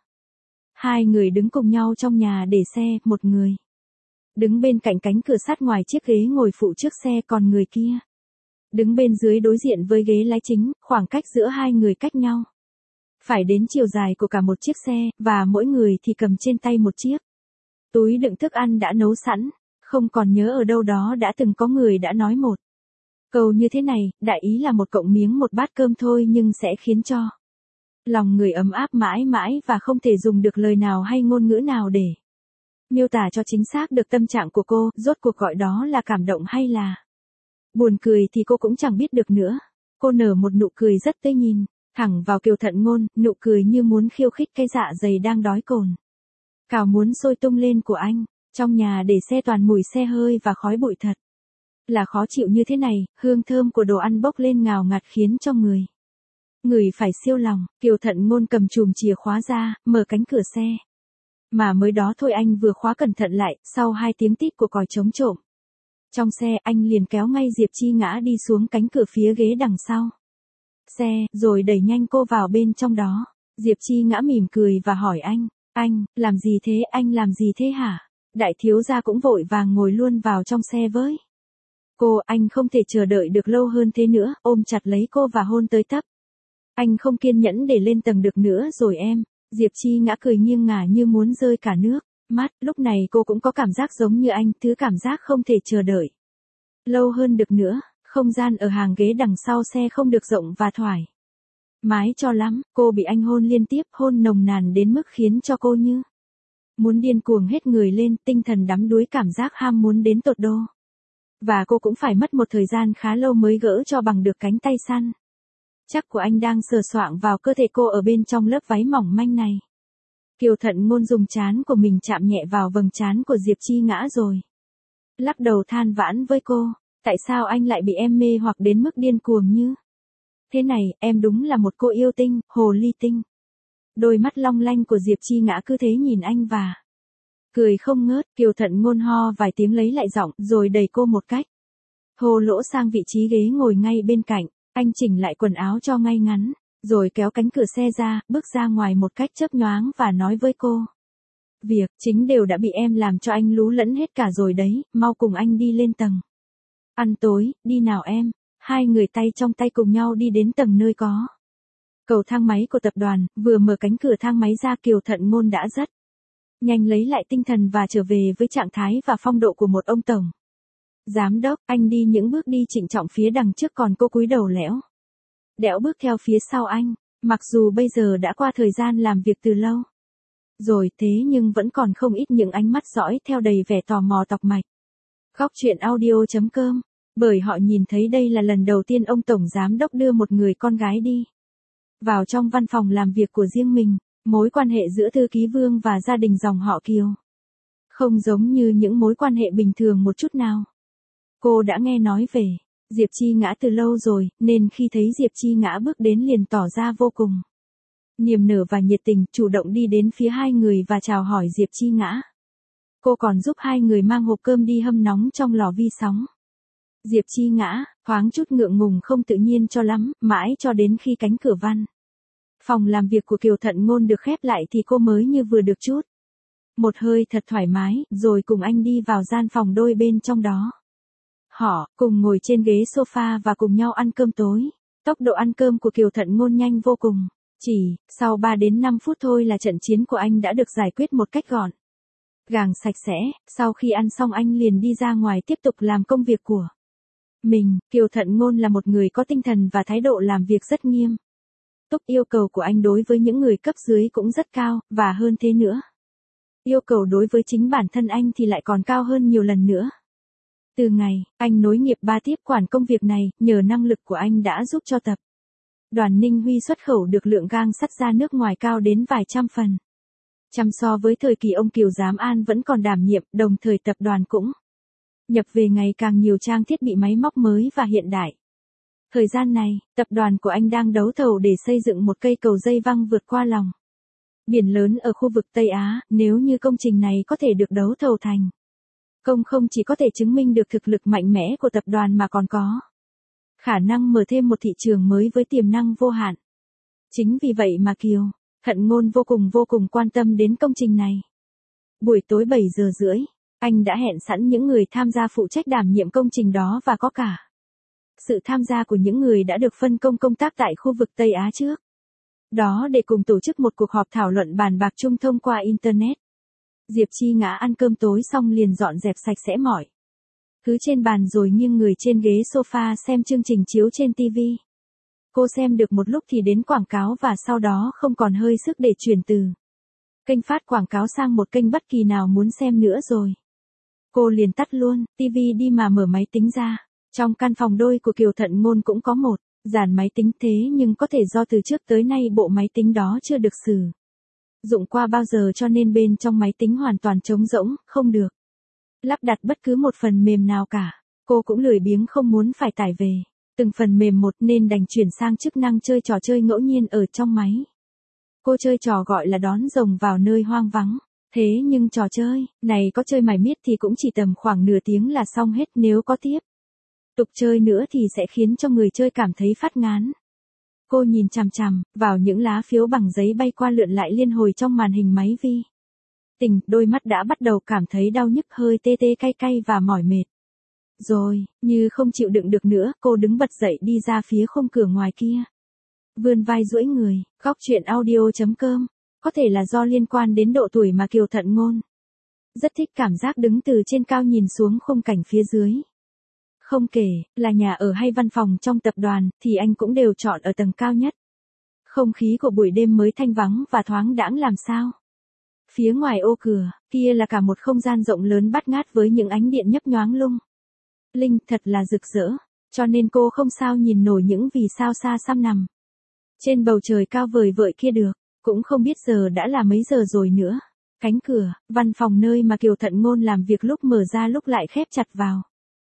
Hai người đứng cùng nhau trong nhà để xe, một người đứng bên cạnh cánh cửa sắt ngoài chiếc ghế ngồi phụ trước xe, còn người kia đứng bên dưới đối diện với ghế lái chính. Khoảng cách giữa hai người cách nhau phải đến chiều dài của cả một chiếc xe, và mỗi người thì cầm trên tay một chiếc túi đựng thức ăn đã nấu sẵn. Không còn nhớ ở đâu đó đã từng có người đã nói một câu như thế này, đại ý là một cọng miếng một bát cơm thôi nhưng sẽ khiến cho lòng người ấm áp mãi mãi, và không thể dùng được lời nào hay ngôn ngữ nào để miêu tả cho chính xác được tâm trạng của cô. Rốt cuộc gọi đó là cảm động hay là buồn cười thì cô cũng chẳng biết được nữa. Cô nở một nụ cười rất tươi nhìn thẳng vào Kiều Thận Ngôn, nụ cười như muốn khiêu khích cái dạ dày đang đói cồn cào muốn sôi tung lên của anh. Trong nhà để xe toàn mùi xe hơi và khói bụi thật là khó chịu như thế này. Hương thơm của đồ ăn bốc lên ngào ngạt khiến cho người người phải siêu lòng. Kiều Thận Ngôn cầm chùm chìa khóa ra, mở cánh cửa xe. Mà mới đó thôi anh vừa khóa cẩn thận lại, sau hai tiếng tít của còi chống trộm trong xe, anh liền kéo ngay Diệp Chi Ngã đi xuống cánh cửa phía ghế đằng sau xe, rồi đẩy nhanh cô vào bên trong đó. Diệp Chi Ngã mỉm cười và hỏi anh, anh, làm gì thế, anh làm gì thế hả? Đại thiếu gia cũng vội vàng ngồi luôn vào trong xe với cô. Anh không thể chờ đợi được lâu hơn thế nữa, ôm chặt lấy cô và hôn tới tấp. Anh không kiên nhẫn để lên tầng được nữa rồi em. Diệp Chi Ngã cười nghiêng ngả như muốn rơi cả nước mắt. Lúc này cô cũng có cảm giác giống như anh, thứ cảm giác không thể chờ đợi lâu hơn được nữa. Không gian ở hàng ghế đằng sau xe không được rộng và thoải mái cho lắm. Cô bị anh hôn liên tiếp, hôn nồng nàn đến mức khiến cho cô như muốn điên cuồng hết người lên, tinh thần đắm đuối, cảm giác ham muốn đến tột độ. Và cô cũng phải mất một thời gian khá lâu mới gỡ cho bằng được cánh tay săn Chắc của anh đang sờ soạng vào cơ thể cô ở bên trong lớp váy mỏng manh này. Kiều Thận Ngôn dùng trán của mình chạm nhẹ vào vầng trán của Diệp Chi Ngã rồi. Lắc đầu than vãn với cô, tại sao anh lại bị em mê hoặc đến mức điên cuồng như thế này, em đúng là một cô yêu tinh, hồ ly tinh. Đôi mắt long lanh của Diệp Chi Ngã cứ thế nhìn anh và cười không ngớt. Kiều Thận Ngôn ho vài tiếng lấy lại giọng, rồi đẩy cô một cách thô lỗ sang vị trí ghế ngồi ngay bên cạnh. Anh chỉnh lại quần áo cho ngay ngắn, rồi kéo cánh cửa xe ra, bước ra ngoài một cách chớp nhoáng và nói với cô. Việc chính đều đã bị em làm cho anh lú lẫn hết cả rồi đấy, mau cùng anh đi lên tầng ăn tối, đi nào em. Hai người tay trong tay cùng nhau đi đến tầng nơi có cầu thang máy của tập đoàn. Vừa mở cánh cửa thang máy ra, Kiều Thận Ngôn đã rất nhanh lấy lại tinh thần và trở về với trạng thái và phong độ của một ông tổng giám đốc. Anh đi những bước đi trịnh trọng phía đằng trước, còn cô cúi đầu lẽo đẽo bước theo phía sau anh. Mặc dù bây giờ đã qua thời gian làm việc từ lâu rồi, thế nhưng vẫn còn không ít những ánh mắt dõi theo đầy vẻ tò mò tọc mạch. Góc truyện audio chấm com, bởi họ nhìn thấy đây là lần đầu tiên ông tổng giám đốc đưa một người con gái đi vào trong văn phòng làm việc của riêng mình. Mối quan hệ giữa thư ký Vương và gia đình dòng họ Kiều không giống như những mối quan hệ bình thường một chút nào. Cô đã nghe nói về Diệp Chi Ngã từ lâu rồi, nên khi thấy Diệp Chi Ngã bước đến liền tỏ ra vô cùng niềm nở và nhiệt tình, chủ động đi đến phía hai người và chào hỏi Diệp Chi Ngã. Cô còn giúp hai người mang hộp cơm đi hâm nóng trong lò vi sóng. Diệp Chi Ngã thoáng chút ngượng ngùng không tự nhiên cho lắm, mãi cho đến khi cánh cửa văn phòng làm việc của Kiều Thận Ngôn được khép lại thì cô mới như vừa được chút một hơi thật thoải mái, rồi cùng anh đi vào gian phòng đôi bên trong đó. Họ cùng ngồi trên ghế sofa và cùng nhau ăn cơm tối. Tốc độ ăn cơm của Kiều Thận Ngôn nhanh vô cùng. Chỉ sau ba đến năm phút thôi là trận chiến của anh đã được giải quyết một cách gọn gàng sạch sẽ. Sau khi ăn xong anh liền đi ra ngoài tiếp tục làm công việc của mình. Kiều Thận Ngôn là một người có tinh thần và thái độ làm việc rất nghiêm túc. Yêu cầu của anh đối với những người cấp dưới cũng rất cao, và hơn thế nữa, yêu cầu đối với chính bản thân anh thì lại còn cao hơn nhiều lần nữa. Từ ngày anh nối nghiệp ba tiếp quản công việc này, nhờ năng lực của anh đã giúp cho tập đoàn Ninh Huy xuất khẩu được lượng gang sắt ra nước ngoài cao đến vài trăm phần trăm so với thời kỳ ông Kiều Giám An vẫn còn đảm nhiệm. Đồng thời tập đoàn cũng nhập về ngày càng nhiều trang thiết bị máy móc mới và hiện đại. Thời gian này, tập đoàn của anh đang đấu thầu để xây dựng một cây cầu dây văng vượt qua lòng biển lớn ở khu vực Tây Á. Nếu như công trình này có thể được đấu thầu thành công, không chỉ có thể chứng minh được thực lực mạnh mẽ của tập đoàn mà còn có khả năng mở thêm một thị trường mới với tiềm năng vô hạn. Chính vì vậy mà Kiều Thận Ngôn vô cùng vô cùng quan tâm đến công trình này. Buổi tối bảy giờ rưỡi, anh đã hẹn sẵn những người tham gia phụ trách đảm nhiệm công trình đó, và có cả sự tham gia của những người đã được phân công công tác tại khu vực Tây Á trước đó để cùng tổ chức một cuộc họp thảo luận bàn bạc chung thông qua Internet. Diệp Chi Ngã ăn cơm tối xong liền dọn dẹp sạch sẽ mọi thứ trên bàn rồi nghiêng người trên ghế sofa xem chương trình chiếu trên ti vi. Cô xem được một lúc thì đến quảng cáo, và sau đó không còn hơi sức để chuyển từ kênh phát quảng cáo sang một kênh bất kỳ nào muốn xem nữa rồi. Cô liền tắt luôn ti vi đi mà mở máy tính ra. Trong căn phòng đôi của Kiều Thận Ngôn cũng có một dàn máy tính, thế nhưng có thể do từ trước tới nay bộ máy tính đó chưa được sử dụng qua bao giờ, cho nên bên trong máy tính hoàn toàn trống rỗng, không được lắp đặt bất cứ một phần mềm nào cả. Cô cũng lười biếng không muốn phải tải về từng phần mềm một, nên đành chuyển sang chức năng chơi trò chơi ngẫu nhiên ở trong máy. Cô chơi trò gọi là đón rồng vào nơi hoang vắng. Thế nhưng trò chơi này có chơi mải miết thì cũng chỉ tầm khoảng nửa tiếng là xong hết, nếu có tiếp tục chơi nữa thì sẽ khiến cho người chơi cảm thấy phát ngán. Cô nhìn chằm chằm vào những lá phiếu bằng giấy bay qua lượn lại liên hồi trong màn hình máy vi tính, đôi mắt đã bắt đầu cảm thấy đau nhức, hơi tê tê cay cay và mỏi mệt. Rồi, như không chịu đựng được nữa, cô đứng bật dậy đi ra phía khung cửa ngoài kia. Vươn vai duỗi người. Góc truyện audio chấm com. Có thể là do liên quan đến độ tuổi mà Kiều Thận Ngôn rất thích cảm giác đứng từ trên cao nhìn xuống khung cảnh phía dưới. Không kể là nhà ở hay văn phòng trong tập đoàn, thì anh cũng đều chọn ở tầng cao nhất. Không khí của buổi đêm mới thanh vắng và thoáng đãng làm sao. Phía ngoài ô cửa, kia là cả một không gian rộng lớn bát ngát với những ánh điện nhấp nhoáng lung linh, thật là rực rỡ, cho nên cô không sao nhìn nổi những vì sao xa xăm nằm Trên bầu trời cao vời vợi kia được, cũng không biết giờ đã là mấy giờ rồi nữa. Cánh cửa, văn phòng nơi mà Kiều Thận Ngôn làm việc lúc mở ra lúc lại khép chặt vào.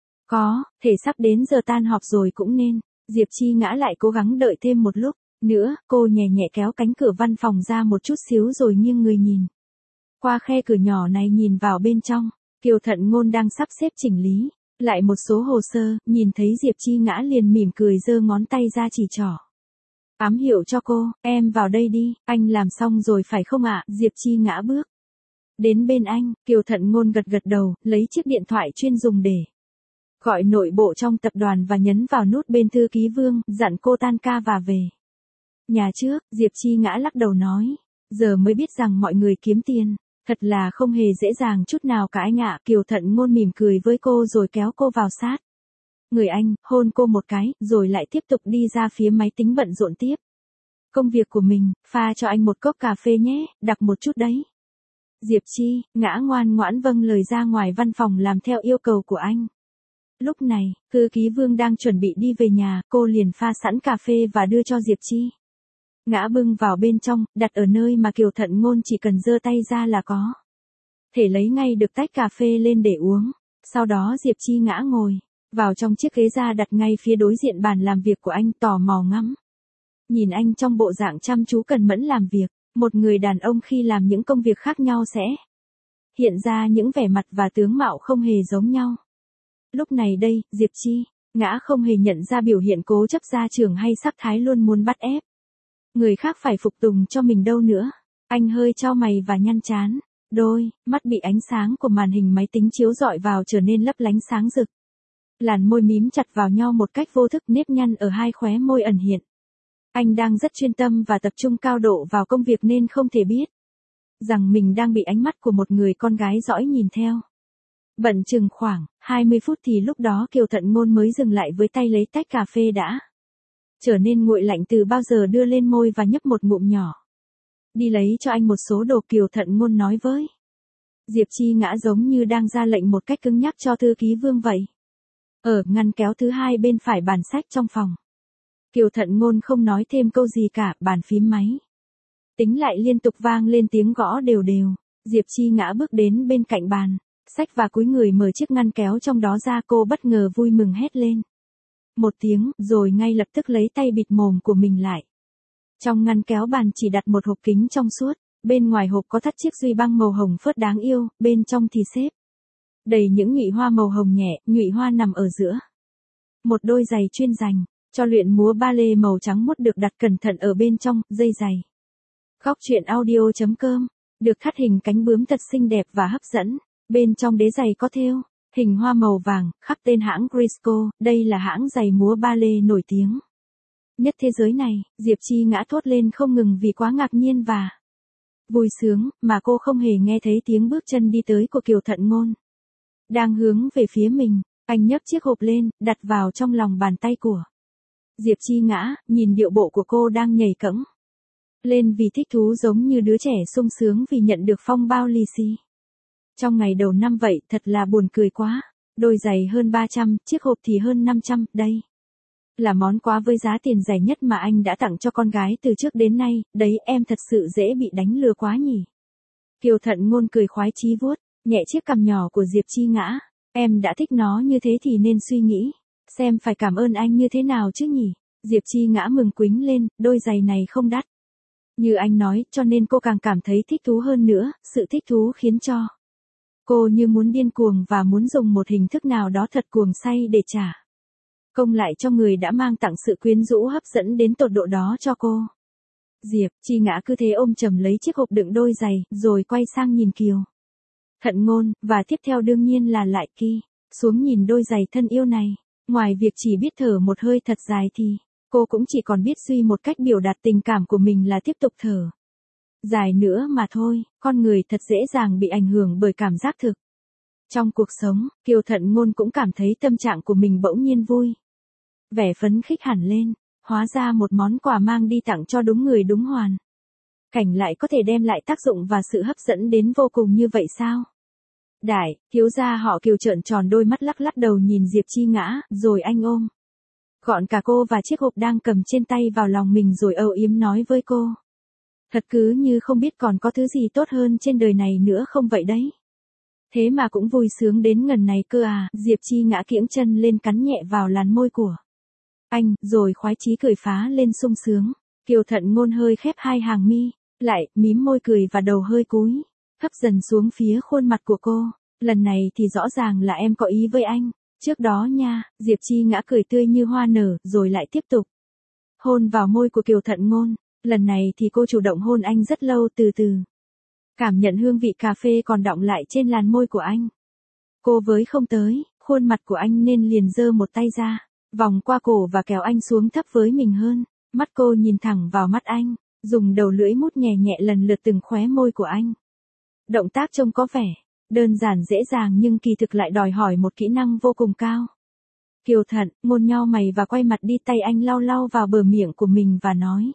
Có, thể sắp đến giờ tan họp rồi cũng nên. Diệp Chi Ngã lại cố gắng đợi thêm một lúc nữa, cô nhẹ nhẹ kéo cánh cửa văn phòng ra một chút xíu rồi nghiêng người nhìn. Qua khe cửa nhỏ này nhìn vào bên trong, Kiều Thận Ngôn đang sắp xếp chỉnh lý lại một số hồ sơ, nhìn thấy Diệp Chi Ngã liền mỉm cười giơ ngón tay ra chỉ trỏ. Ám hiệu cho cô, em vào đây đi, anh làm xong rồi phải không ạ? Diệp Chi Ngã bước đến bên anh, Kiều Thận Ngôn gật gật đầu, lấy chiếc điện thoại chuyên dùng để gọi nội bộ trong tập đoàn và nhấn vào nút bên thư ký Vương, dặn cô tan ca và về nhà trước. Diệp Chi Ngã lắc đầu nói, giờ mới biết rằng mọi người kiếm tiền, thật là không hề dễ dàng chút nào cả anh ạ. Kiều Thận Ngôn mỉm cười với cô rồi kéo cô vào sát người anh, hôn cô một cái, rồi lại tiếp tục đi ra phía máy tính bận rộn tiếp công việc của mình. Pha cho anh một cốc cà phê nhé, đặc một chút đấy. Diệp Chi Ngã ngoan ngoãn vâng lời ra ngoài văn phòng làm theo yêu cầu của anh. Lúc này, thư ký Vương đang chuẩn bị đi về nhà, cô liền pha sẵn cà phê và đưa cho Diệp Chi Ngã bưng vào bên trong, đặt ở nơi mà Kiều Thận Ngôn chỉ cần giơ tay ra là có thể lấy ngay được tách cà phê lên để uống. Sau đó Diệp Chi Ngã ngồi vào trong chiếc ghế da đặt ngay phía đối diện bàn làm việc của anh, tò mò ngắm nhìn anh trong bộ dạng chăm chú cần mẫn làm việc. Một người đàn ông khi làm những công việc khác nhau sẽ hiện ra những vẻ mặt và tướng mạo không hề giống nhau. Lúc này đây, Diệp Chi Ngã không hề nhận ra biểu hiện cố chấp gia trưởng hay sắc thái luôn muốn bắt ép người khác phải phục tùng cho mình đâu nữa. Anh hơi chau mày và nhăn trán, đôi mắt bị ánh sáng của màn hình máy tính chiếu rọi vào trở nên lấp lánh sáng rực. Làn môi mím chặt vào nhau một cách vô thức, nếp nhăn ở hai khóe môi ẩn hiện. Anh đang rất chuyên tâm và tập trung cao độ vào công việc nên không thể biết rằng mình đang bị ánh mắt của một người con gái dõi nhìn theo. Bận chừng khoảng hai mươi phút thì lúc đó Kiều Thận Ngôn mới dừng lại với tay lấy tách cà phê đã trở nên nguội lạnh từ bao giờ đưa lên môi và nhấp một ngụm nhỏ. Đi lấy cho anh một số đồ, Kiều Thận Ngôn nói với Diệp Chi Ngã giống như đang ra lệnh một cách cứng nhắc cho thư ký Vương vậy. Ở ngăn kéo thứ hai bên phải bàn sách trong phòng. Kiều Thận Ngôn không nói thêm câu gì cả, bàn phím máy tính lại liên tục vang lên tiếng gõ đều đều. Diệp Chi Ngã bước đến bên cạnh bàn sách và cúi người mở chiếc ngăn kéo trong đó ra. Cô bất ngờ vui mừng hét lên một tiếng, rồi ngay lập tức lấy tay bịt mồm của mình lại. Trong ngăn kéo bàn chỉ đặt một hộp kính trong suốt, bên ngoài hộp có thắt chiếc duy băng màu hồng phớt đáng yêu, bên trong thì xếp đầy những nhụy hoa màu hồng nhẹ, nhụy hoa nằm ở giữa. Một đôi giày chuyên dành cho luyện múa ba lê màu trắng muốt được đặt cẩn thận ở bên trong dây giày. Góc truyện audio chấm com được thắt hình cánh bướm thật xinh đẹp và hấp dẫn. Bên trong đế giày có thêu hình hoa màu vàng, khắc tên hãng Crisco, đây là hãng giày múa ba lê nổi tiếng nhất thế giới này. Diệp Chi Ngã thốt lên không ngừng vì quá ngạc nhiên và vui sướng, mà cô không hề nghe thấy tiếng bước chân đi tới của Kiều Thận Ngôn đang hướng về phía mình. Anh nhấc chiếc hộp lên, đặt vào trong lòng bàn tay của Diệp Chi Ngã, nhìn điệu bộ của cô đang nhảy cẫng lên vì thích thú giống như đứa trẻ sung sướng vì nhận được phong bao lì xì trong ngày đầu năm vậy. Thật là buồn cười quá. Đôi giày hơn ba trăm, chiếc hộp thì hơn năm trăm, đây là món quà với giá tiền rẻ nhất mà anh đã tặng cho con gái từ trước đến nay, đấy em thật sự dễ bị đánh lừa quá nhỉ. Kiều Thận Ngôn cười khoái chí vuốt nhẹ chiếc cằm nhỏ của Diệp Chi Ngã. Em đã thích nó như thế thì nên suy nghĩ xem phải cảm ơn anh như thế nào chứ nhỉ. Diệp Chi Ngã mừng quính lên, đôi giày này không đắt như anh nói, cho nên cô càng cảm thấy thích thú hơn nữa. Sự thích thú khiến cho cô như muốn điên cuồng và muốn dùng một hình thức nào đó thật cuồng say để trả công lại cho người đã mang tặng sự quyến rũ hấp dẫn đến tột độ đó cho cô. Diệp Chi Ngã cứ thế ôm chầm lấy chiếc hộp đựng đôi giày, rồi quay sang nhìn Kiều Thận Ngôn, và tiếp theo đương nhiên là lại Ki xuống nhìn đôi giày thân yêu này. Ngoài việc chỉ biết thở một hơi thật dài thì cô cũng chỉ còn biết duy một cách biểu đạt tình cảm của mình là tiếp tục thở dài nữa mà thôi. Con người thật dễ dàng bị ảnh hưởng bởi cảm giác thực. Trong cuộc sống, Kiều Thận Ngôn cũng cảm thấy tâm trạng của mình bỗng nhiên vui vẻ phấn khích hẳn lên. Hóa ra một món quà mang đi tặng cho đúng người đúng hoàn cảnh lại có thể đem lại tác dụng và sự hấp dẫn đến vô cùng như vậy sao? Đại thiếu gia họ Kiều trợn tròn đôi mắt lắc lắc đầu nhìn Diệp Chi Ngã, rồi anh ôm gọn cả cô và chiếc hộp đang cầm trên tay vào lòng mình rồi âu yếm nói với cô. Thật cứ như không biết còn có thứ gì tốt hơn trên đời này nữa không vậy đấy. Thế mà cũng vui sướng đến ngần này cơ à, Diệp Chi ngã kiễng chân lên cắn nhẹ vào làn môi của anh, rồi khoái chí cười phá lên sung sướng. Kiều Thận Ngôn hơi khép hai hàng mi, lại, mím môi cười và đầu hơi cúi, hấp dần xuống phía khuôn mặt của cô. Lần này thì rõ ràng là em có ý với anh. Trước đó nha, Diệp Chi ngã cười tươi như hoa nở, rồi lại tiếp tục hôn vào môi của Kiều Thận Ngôn. Lần này thì cô chủ động hôn anh rất lâu từ từ. Cảm nhận hương vị cà phê còn đọng lại trên làn môi của anh. Cô với không tới, khuôn mặt của anh nên liền giơ một tay ra, vòng qua cổ và kéo anh xuống thấp với mình hơn. Mắt cô nhìn thẳng vào mắt anh, dùng đầu lưỡi mút nhẹ nhẹ lần lượt từng khóe môi của anh. Động tác trông có vẻ đơn giản dễ dàng nhưng kỳ thực lại đòi hỏi một kỹ năng vô cùng cao. Kiều Thận Ngôn nhao mày và quay mặt đi, tay anh lau lau vào bờ miệng của mình và nói.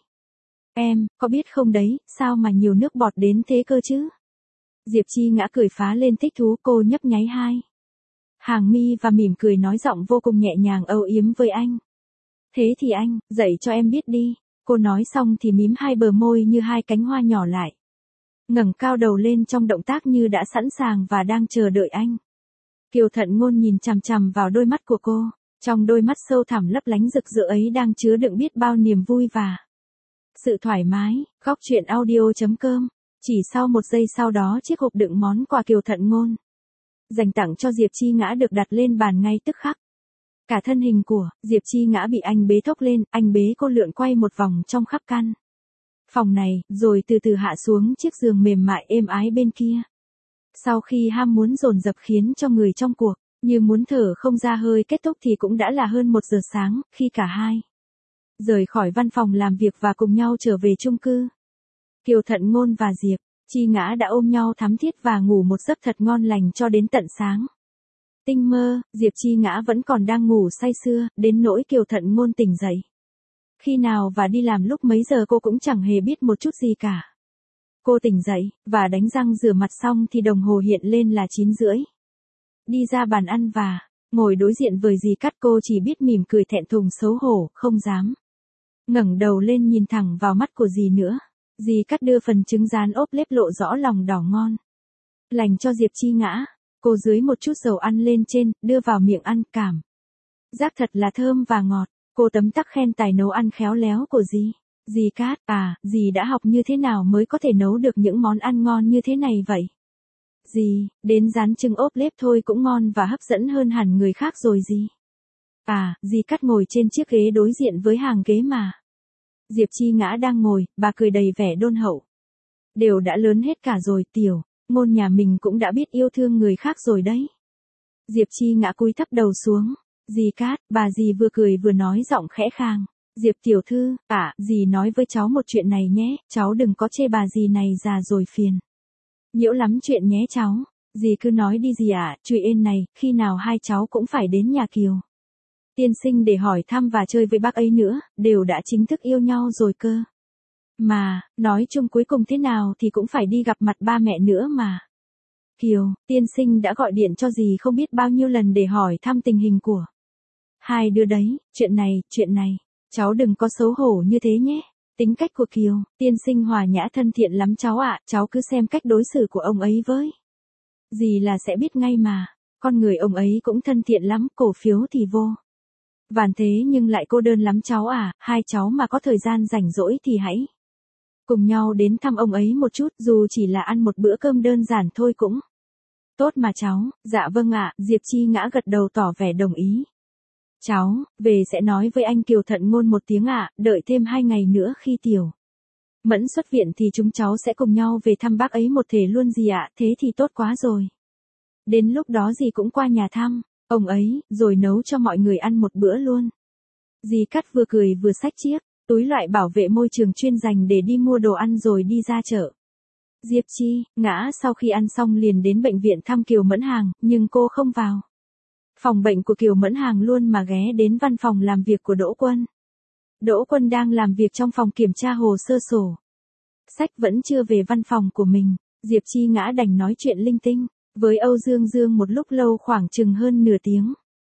Em, có biết không đấy, sao mà nhiều nước bọt đến thế cơ chứ? Diệp Chi ngã cười phá lên thích thú, cô nhấp nháy hai hàng mi và mỉm cười nói giọng vô cùng nhẹ nhàng âu yếm với anh. Thế thì anh, dạy cho em biết đi. Cô nói xong thì mím hai bờ môi như hai cánh hoa nhỏ lại. Ngẩng cao đầu lên trong động tác như đã sẵn sàng và đang chờ đợi anh. Kiều Thận Ngôn nhìn chằm chằm vào đôi mắt của cô. Trong đôi mắt sâu thẳm lấp lánh rực rỡ ấy đang chứa đựng biết bao niềm vui và sự thoải mái. Góc truyện audio chấm com. Chỉ sau một giây sau đó chiếc hộp đựng món quà Kiều Thận Ngôn dành tặng cho Diệp Chi ngã được đặt lên bàn ngay tức khắc. Cả thân hình của Diệp Chi ngã bị anh bế thốc lên, anh bế cô lượn quay một vòng trong khắp căn phòng này, rồi từ từ hạ xuống chiếc giường mềm mại êm ái bên kia. Sau khi ham muốn dồn dập khiến cho người trong cuộc như muốn thở không ra hơi kết thúc thì cũng đã là hơn một giờ sáng, khi cả hai rời khỏi văn phòng làm việc và cùng nhau trở về chung cư. Kiều Thận Ngôn và Diệp Chi ngã đã ôm nhau thắm thiết và ngủ một giấc thật ngon lành cho đến tận sáng. Tinh mơ, Diệp Chi ngã vẫn còn đang ngủ say sưa, đến nỗi Kiều Thận Ngôn tỉnh dậy khi nào và đi làm lúc mấy giờ cô cũng chẳng hề biết một chút gì cả. Cô tỉnh dậy, và đánh răng rửa mặt xong thì đồng hồ hiện lên là chín rưỡi. Đi ra bàn ăn và ngồi đối diện với dì Cát, cô chỉ biết mỉm cười thẹn thùng xấu hổ, không dám ngẩng đầu lên nhìn thẳng vào mắt của dì nữa. Dì Cát đưa phần trứng rán ốp lép lộ rõ lòng đỏ ngon lành cho Diệp Chi ngã. Cô dưới một chút dầu ăn lên trên, đưa vào miệng ăn, cảm giác thật là thơm và ngọt. Cô tấm tắc khen tài nấu ăn khéo léo của dì. Dì Cát, à, dì đã học như thế nào mới có thể nấu được những món ăn ngon như thế này vậy? Dì, đến rán trứng ốp lép thôi cũng ngon và hấp dẫn hơn hẳn người khác rồi dì. À, dì Cát ngồi trên chiếc ghế đối diện với hàng ghế mà Diệp Chi ngã đang ngồi, bà cười đầy vẻ đôn hậu. Đều đã lớn hết cả rồi, Tiểu Ngôn nhà mình cũng đã biết yêu thương người khác rồi đấy. Diệp Chi ngã cúi thấp đầu xuống. Dì Cát, bà dì vừa cười vừa nói giọng khẽ khàng. Diệp tiểu thư, à, dì nói với cháu một chuyện này nhé, cháu đừng có chê bà dì này già rồi phiền nhiễu lắm chuyện nhé cháu. Dì cứ nói đi dì ạ, à, chuyện ên này, khi nào hai cháu cũng phải đến nhà Kiều tiên sinh để hỏi thăm và chơi với bác ấy nữa, đều đã chính thức yêu nhau rồi cơ. Mà, nói chung cuối cùng thế nào thì cũng phải đi gặp mặt ba mẹ nữa mà. Kiều tiên sinh đã gọi điện cho dì không biết bao nhiêu lần để hỏi thăm tình hình của hai đứa đấy, chuyện này, chuyện này, cháu đừng có xấu hổ như thế nhé. Tính cách của Kiều tiên sinh hòa nhã thân thiện lắm cháu ạ, cháu cứ xem cách đối xử của ông ấy với dì là sẽ biết ngay mà. Con người ông ấy cũng thân thiện lắm, cổ phiếu thì vô vàn thế nhưng lại cô đơn lắm cháu à. Hai cháu mà có thời gian rảnh rỗi thì hãy cùng nhau đến thăm ông ấy một chút, dù chỉ là ăn một bữa cơm đơn giản thôi cũng tốt mà cháu. Dạ vâng ạ, Diệp Chi ngã gật đầu tỏ vẻ đồng ý. Cháu, về sẽ nói với anh Kiều Thận Ngôn một tiếng ạ, đợi thêm hai ngày nữa khi Tiểu Mẫn xuất viện thì chúng cháu sẽ cùng nhau về thăm bác ấy một thể luôn dì ạ, thế thì tốt quá rồi. Đến lúc đó dì cũng qua nhà thăm ông ấy, rồi nấu cho mọi người ăn một bữa luôn. Dì Cát vừa cười vừa xách chiếc túi loại bảo vệ môi trường chuyên dành để đi mua đồ ăn rồi đi ra chợ. Diệp Chi ngã sau khi ăn xong liền đến bệnh viện thăm Kiều Mẫn Hàng, nhưng cô không vào phòng bệnh của Kiều Mẫn Hàng luôn mà ghé đến văn phòng làm việc của Đỗ Quân. Đỗ Quân đang làm việc trong phòng kiểm tra hồ sơ sổ sách vẫn chưa về văn phòng của mình. Diệp Chi ngã đành nói chuyện linh tinh với Âu Dương Dương một lúc lâu khoảng chừng hơn nửa tiếng.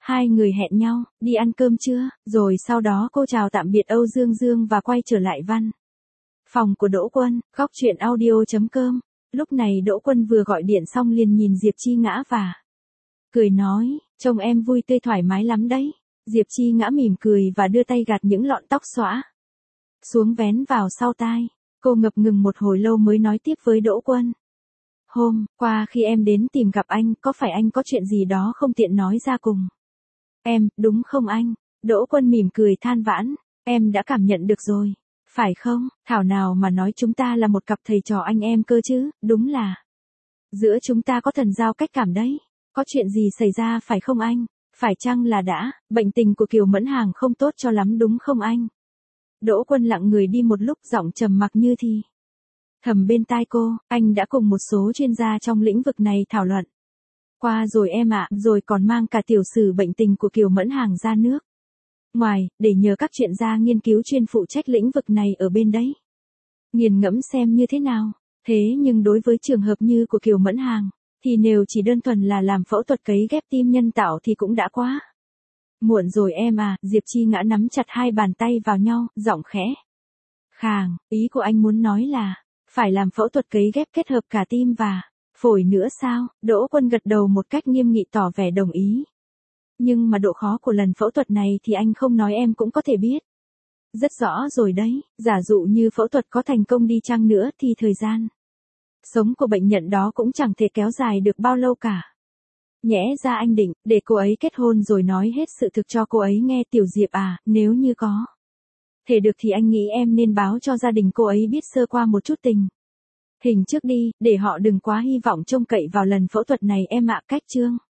Hai người hẹn nhau, đi ăn cơm trưa, rồi sau đó cô chào tạm biệt Âu Dương Dương và quay trở lại văn phòng của Đỗ Quân, góc chuyện audio.com. Lúc này Đỗ Quân vừa gọi điện xong liền nhìn Diệp Chi Ngã và cười nói, trông em vui tươi thoải mái lắm đấy. Diệp Chi Ngã mỉm cười và đưa tay gạt những lọn tóc xõa xuống vén vào sau tai. Cô ngập ngừng một hồi lâu mới nói tiếp với Đỗ Quân. Hôm qua khi em đến tìm gặp anh, có phải anh có chuyện gì đó không tiện nói ra cùng em, đúng không anh? Đỗ Quân mỉm cười than vãn, em đã cảm nhận được rồi, phải không? Thảo nào mà nói chúng ta là một cặp thầy trò anh em cơ chứ, đúng là giữa chúng ta có thần giao cách cảm đấy. Có chuyện gì xảy ra phải không anh? Phải chăng là đã, bệnh tình của Kiều Mẫn Hàng không tốt cho lắm đúng không anh? Đỗ Quân lặng người đi một lúc, giọng trầm mặc như thì thầm bên tai cô, anh đã cùng một số chuyên gia trong lĩnh vực này thảo luận qua rồi em ạ, rồi còn mang cả tiểu sử bệnh tình của Kiều Mẫn Hàng ra nước ngoài, để nhờ các chuyên gia nghiên cứu chuyên phụ trách lĩnh vực này ở bên đấy nghiền ngẫm xem như thế nào. Thế nhưng đối với trường hợp như của Kiều Mẫn Hàng, thì nếu chỉ đơn thuần là làm phẫu thuật cấy ghép tim nhân tạo thì cũng đã quá muộn rồi em à. Diệp Chi Ngã nắm chặt hai bàn tay vào nhau, giọng khẽ khàng, ý của anh muốn nói là phải làm phẫu thuật cấy ghép kết hợp cả tim và phổi nữa sao? Đỗ Quân gật đầu một cách nghiêm nghị tỏ vẻ đồng ý. Nhưng mà độ khó của lần phẫu thuật này thì anh không nói em cũng có thể biết rất rõ rồi đấy. Giả dụ như phẫu thuật có thành công đi chăng nữa thì thời gian sống của bệnh nhân đó cũng chẳng thể kéo dài được bao lâu cả. Nhẽ ra anh định để cô ấy kết hôn rồi nói hết sự thực cho cô ấy nghe. Tiểu Diệp à, nếu như có thể được thì anh nghĩ em nên báo cho gia đình cô ấy biết sơ qua một chút tình hình trước đi, để họ đừng quá hy vọng trông cậy vào lần phẫu thuật này em ạ. Cách chương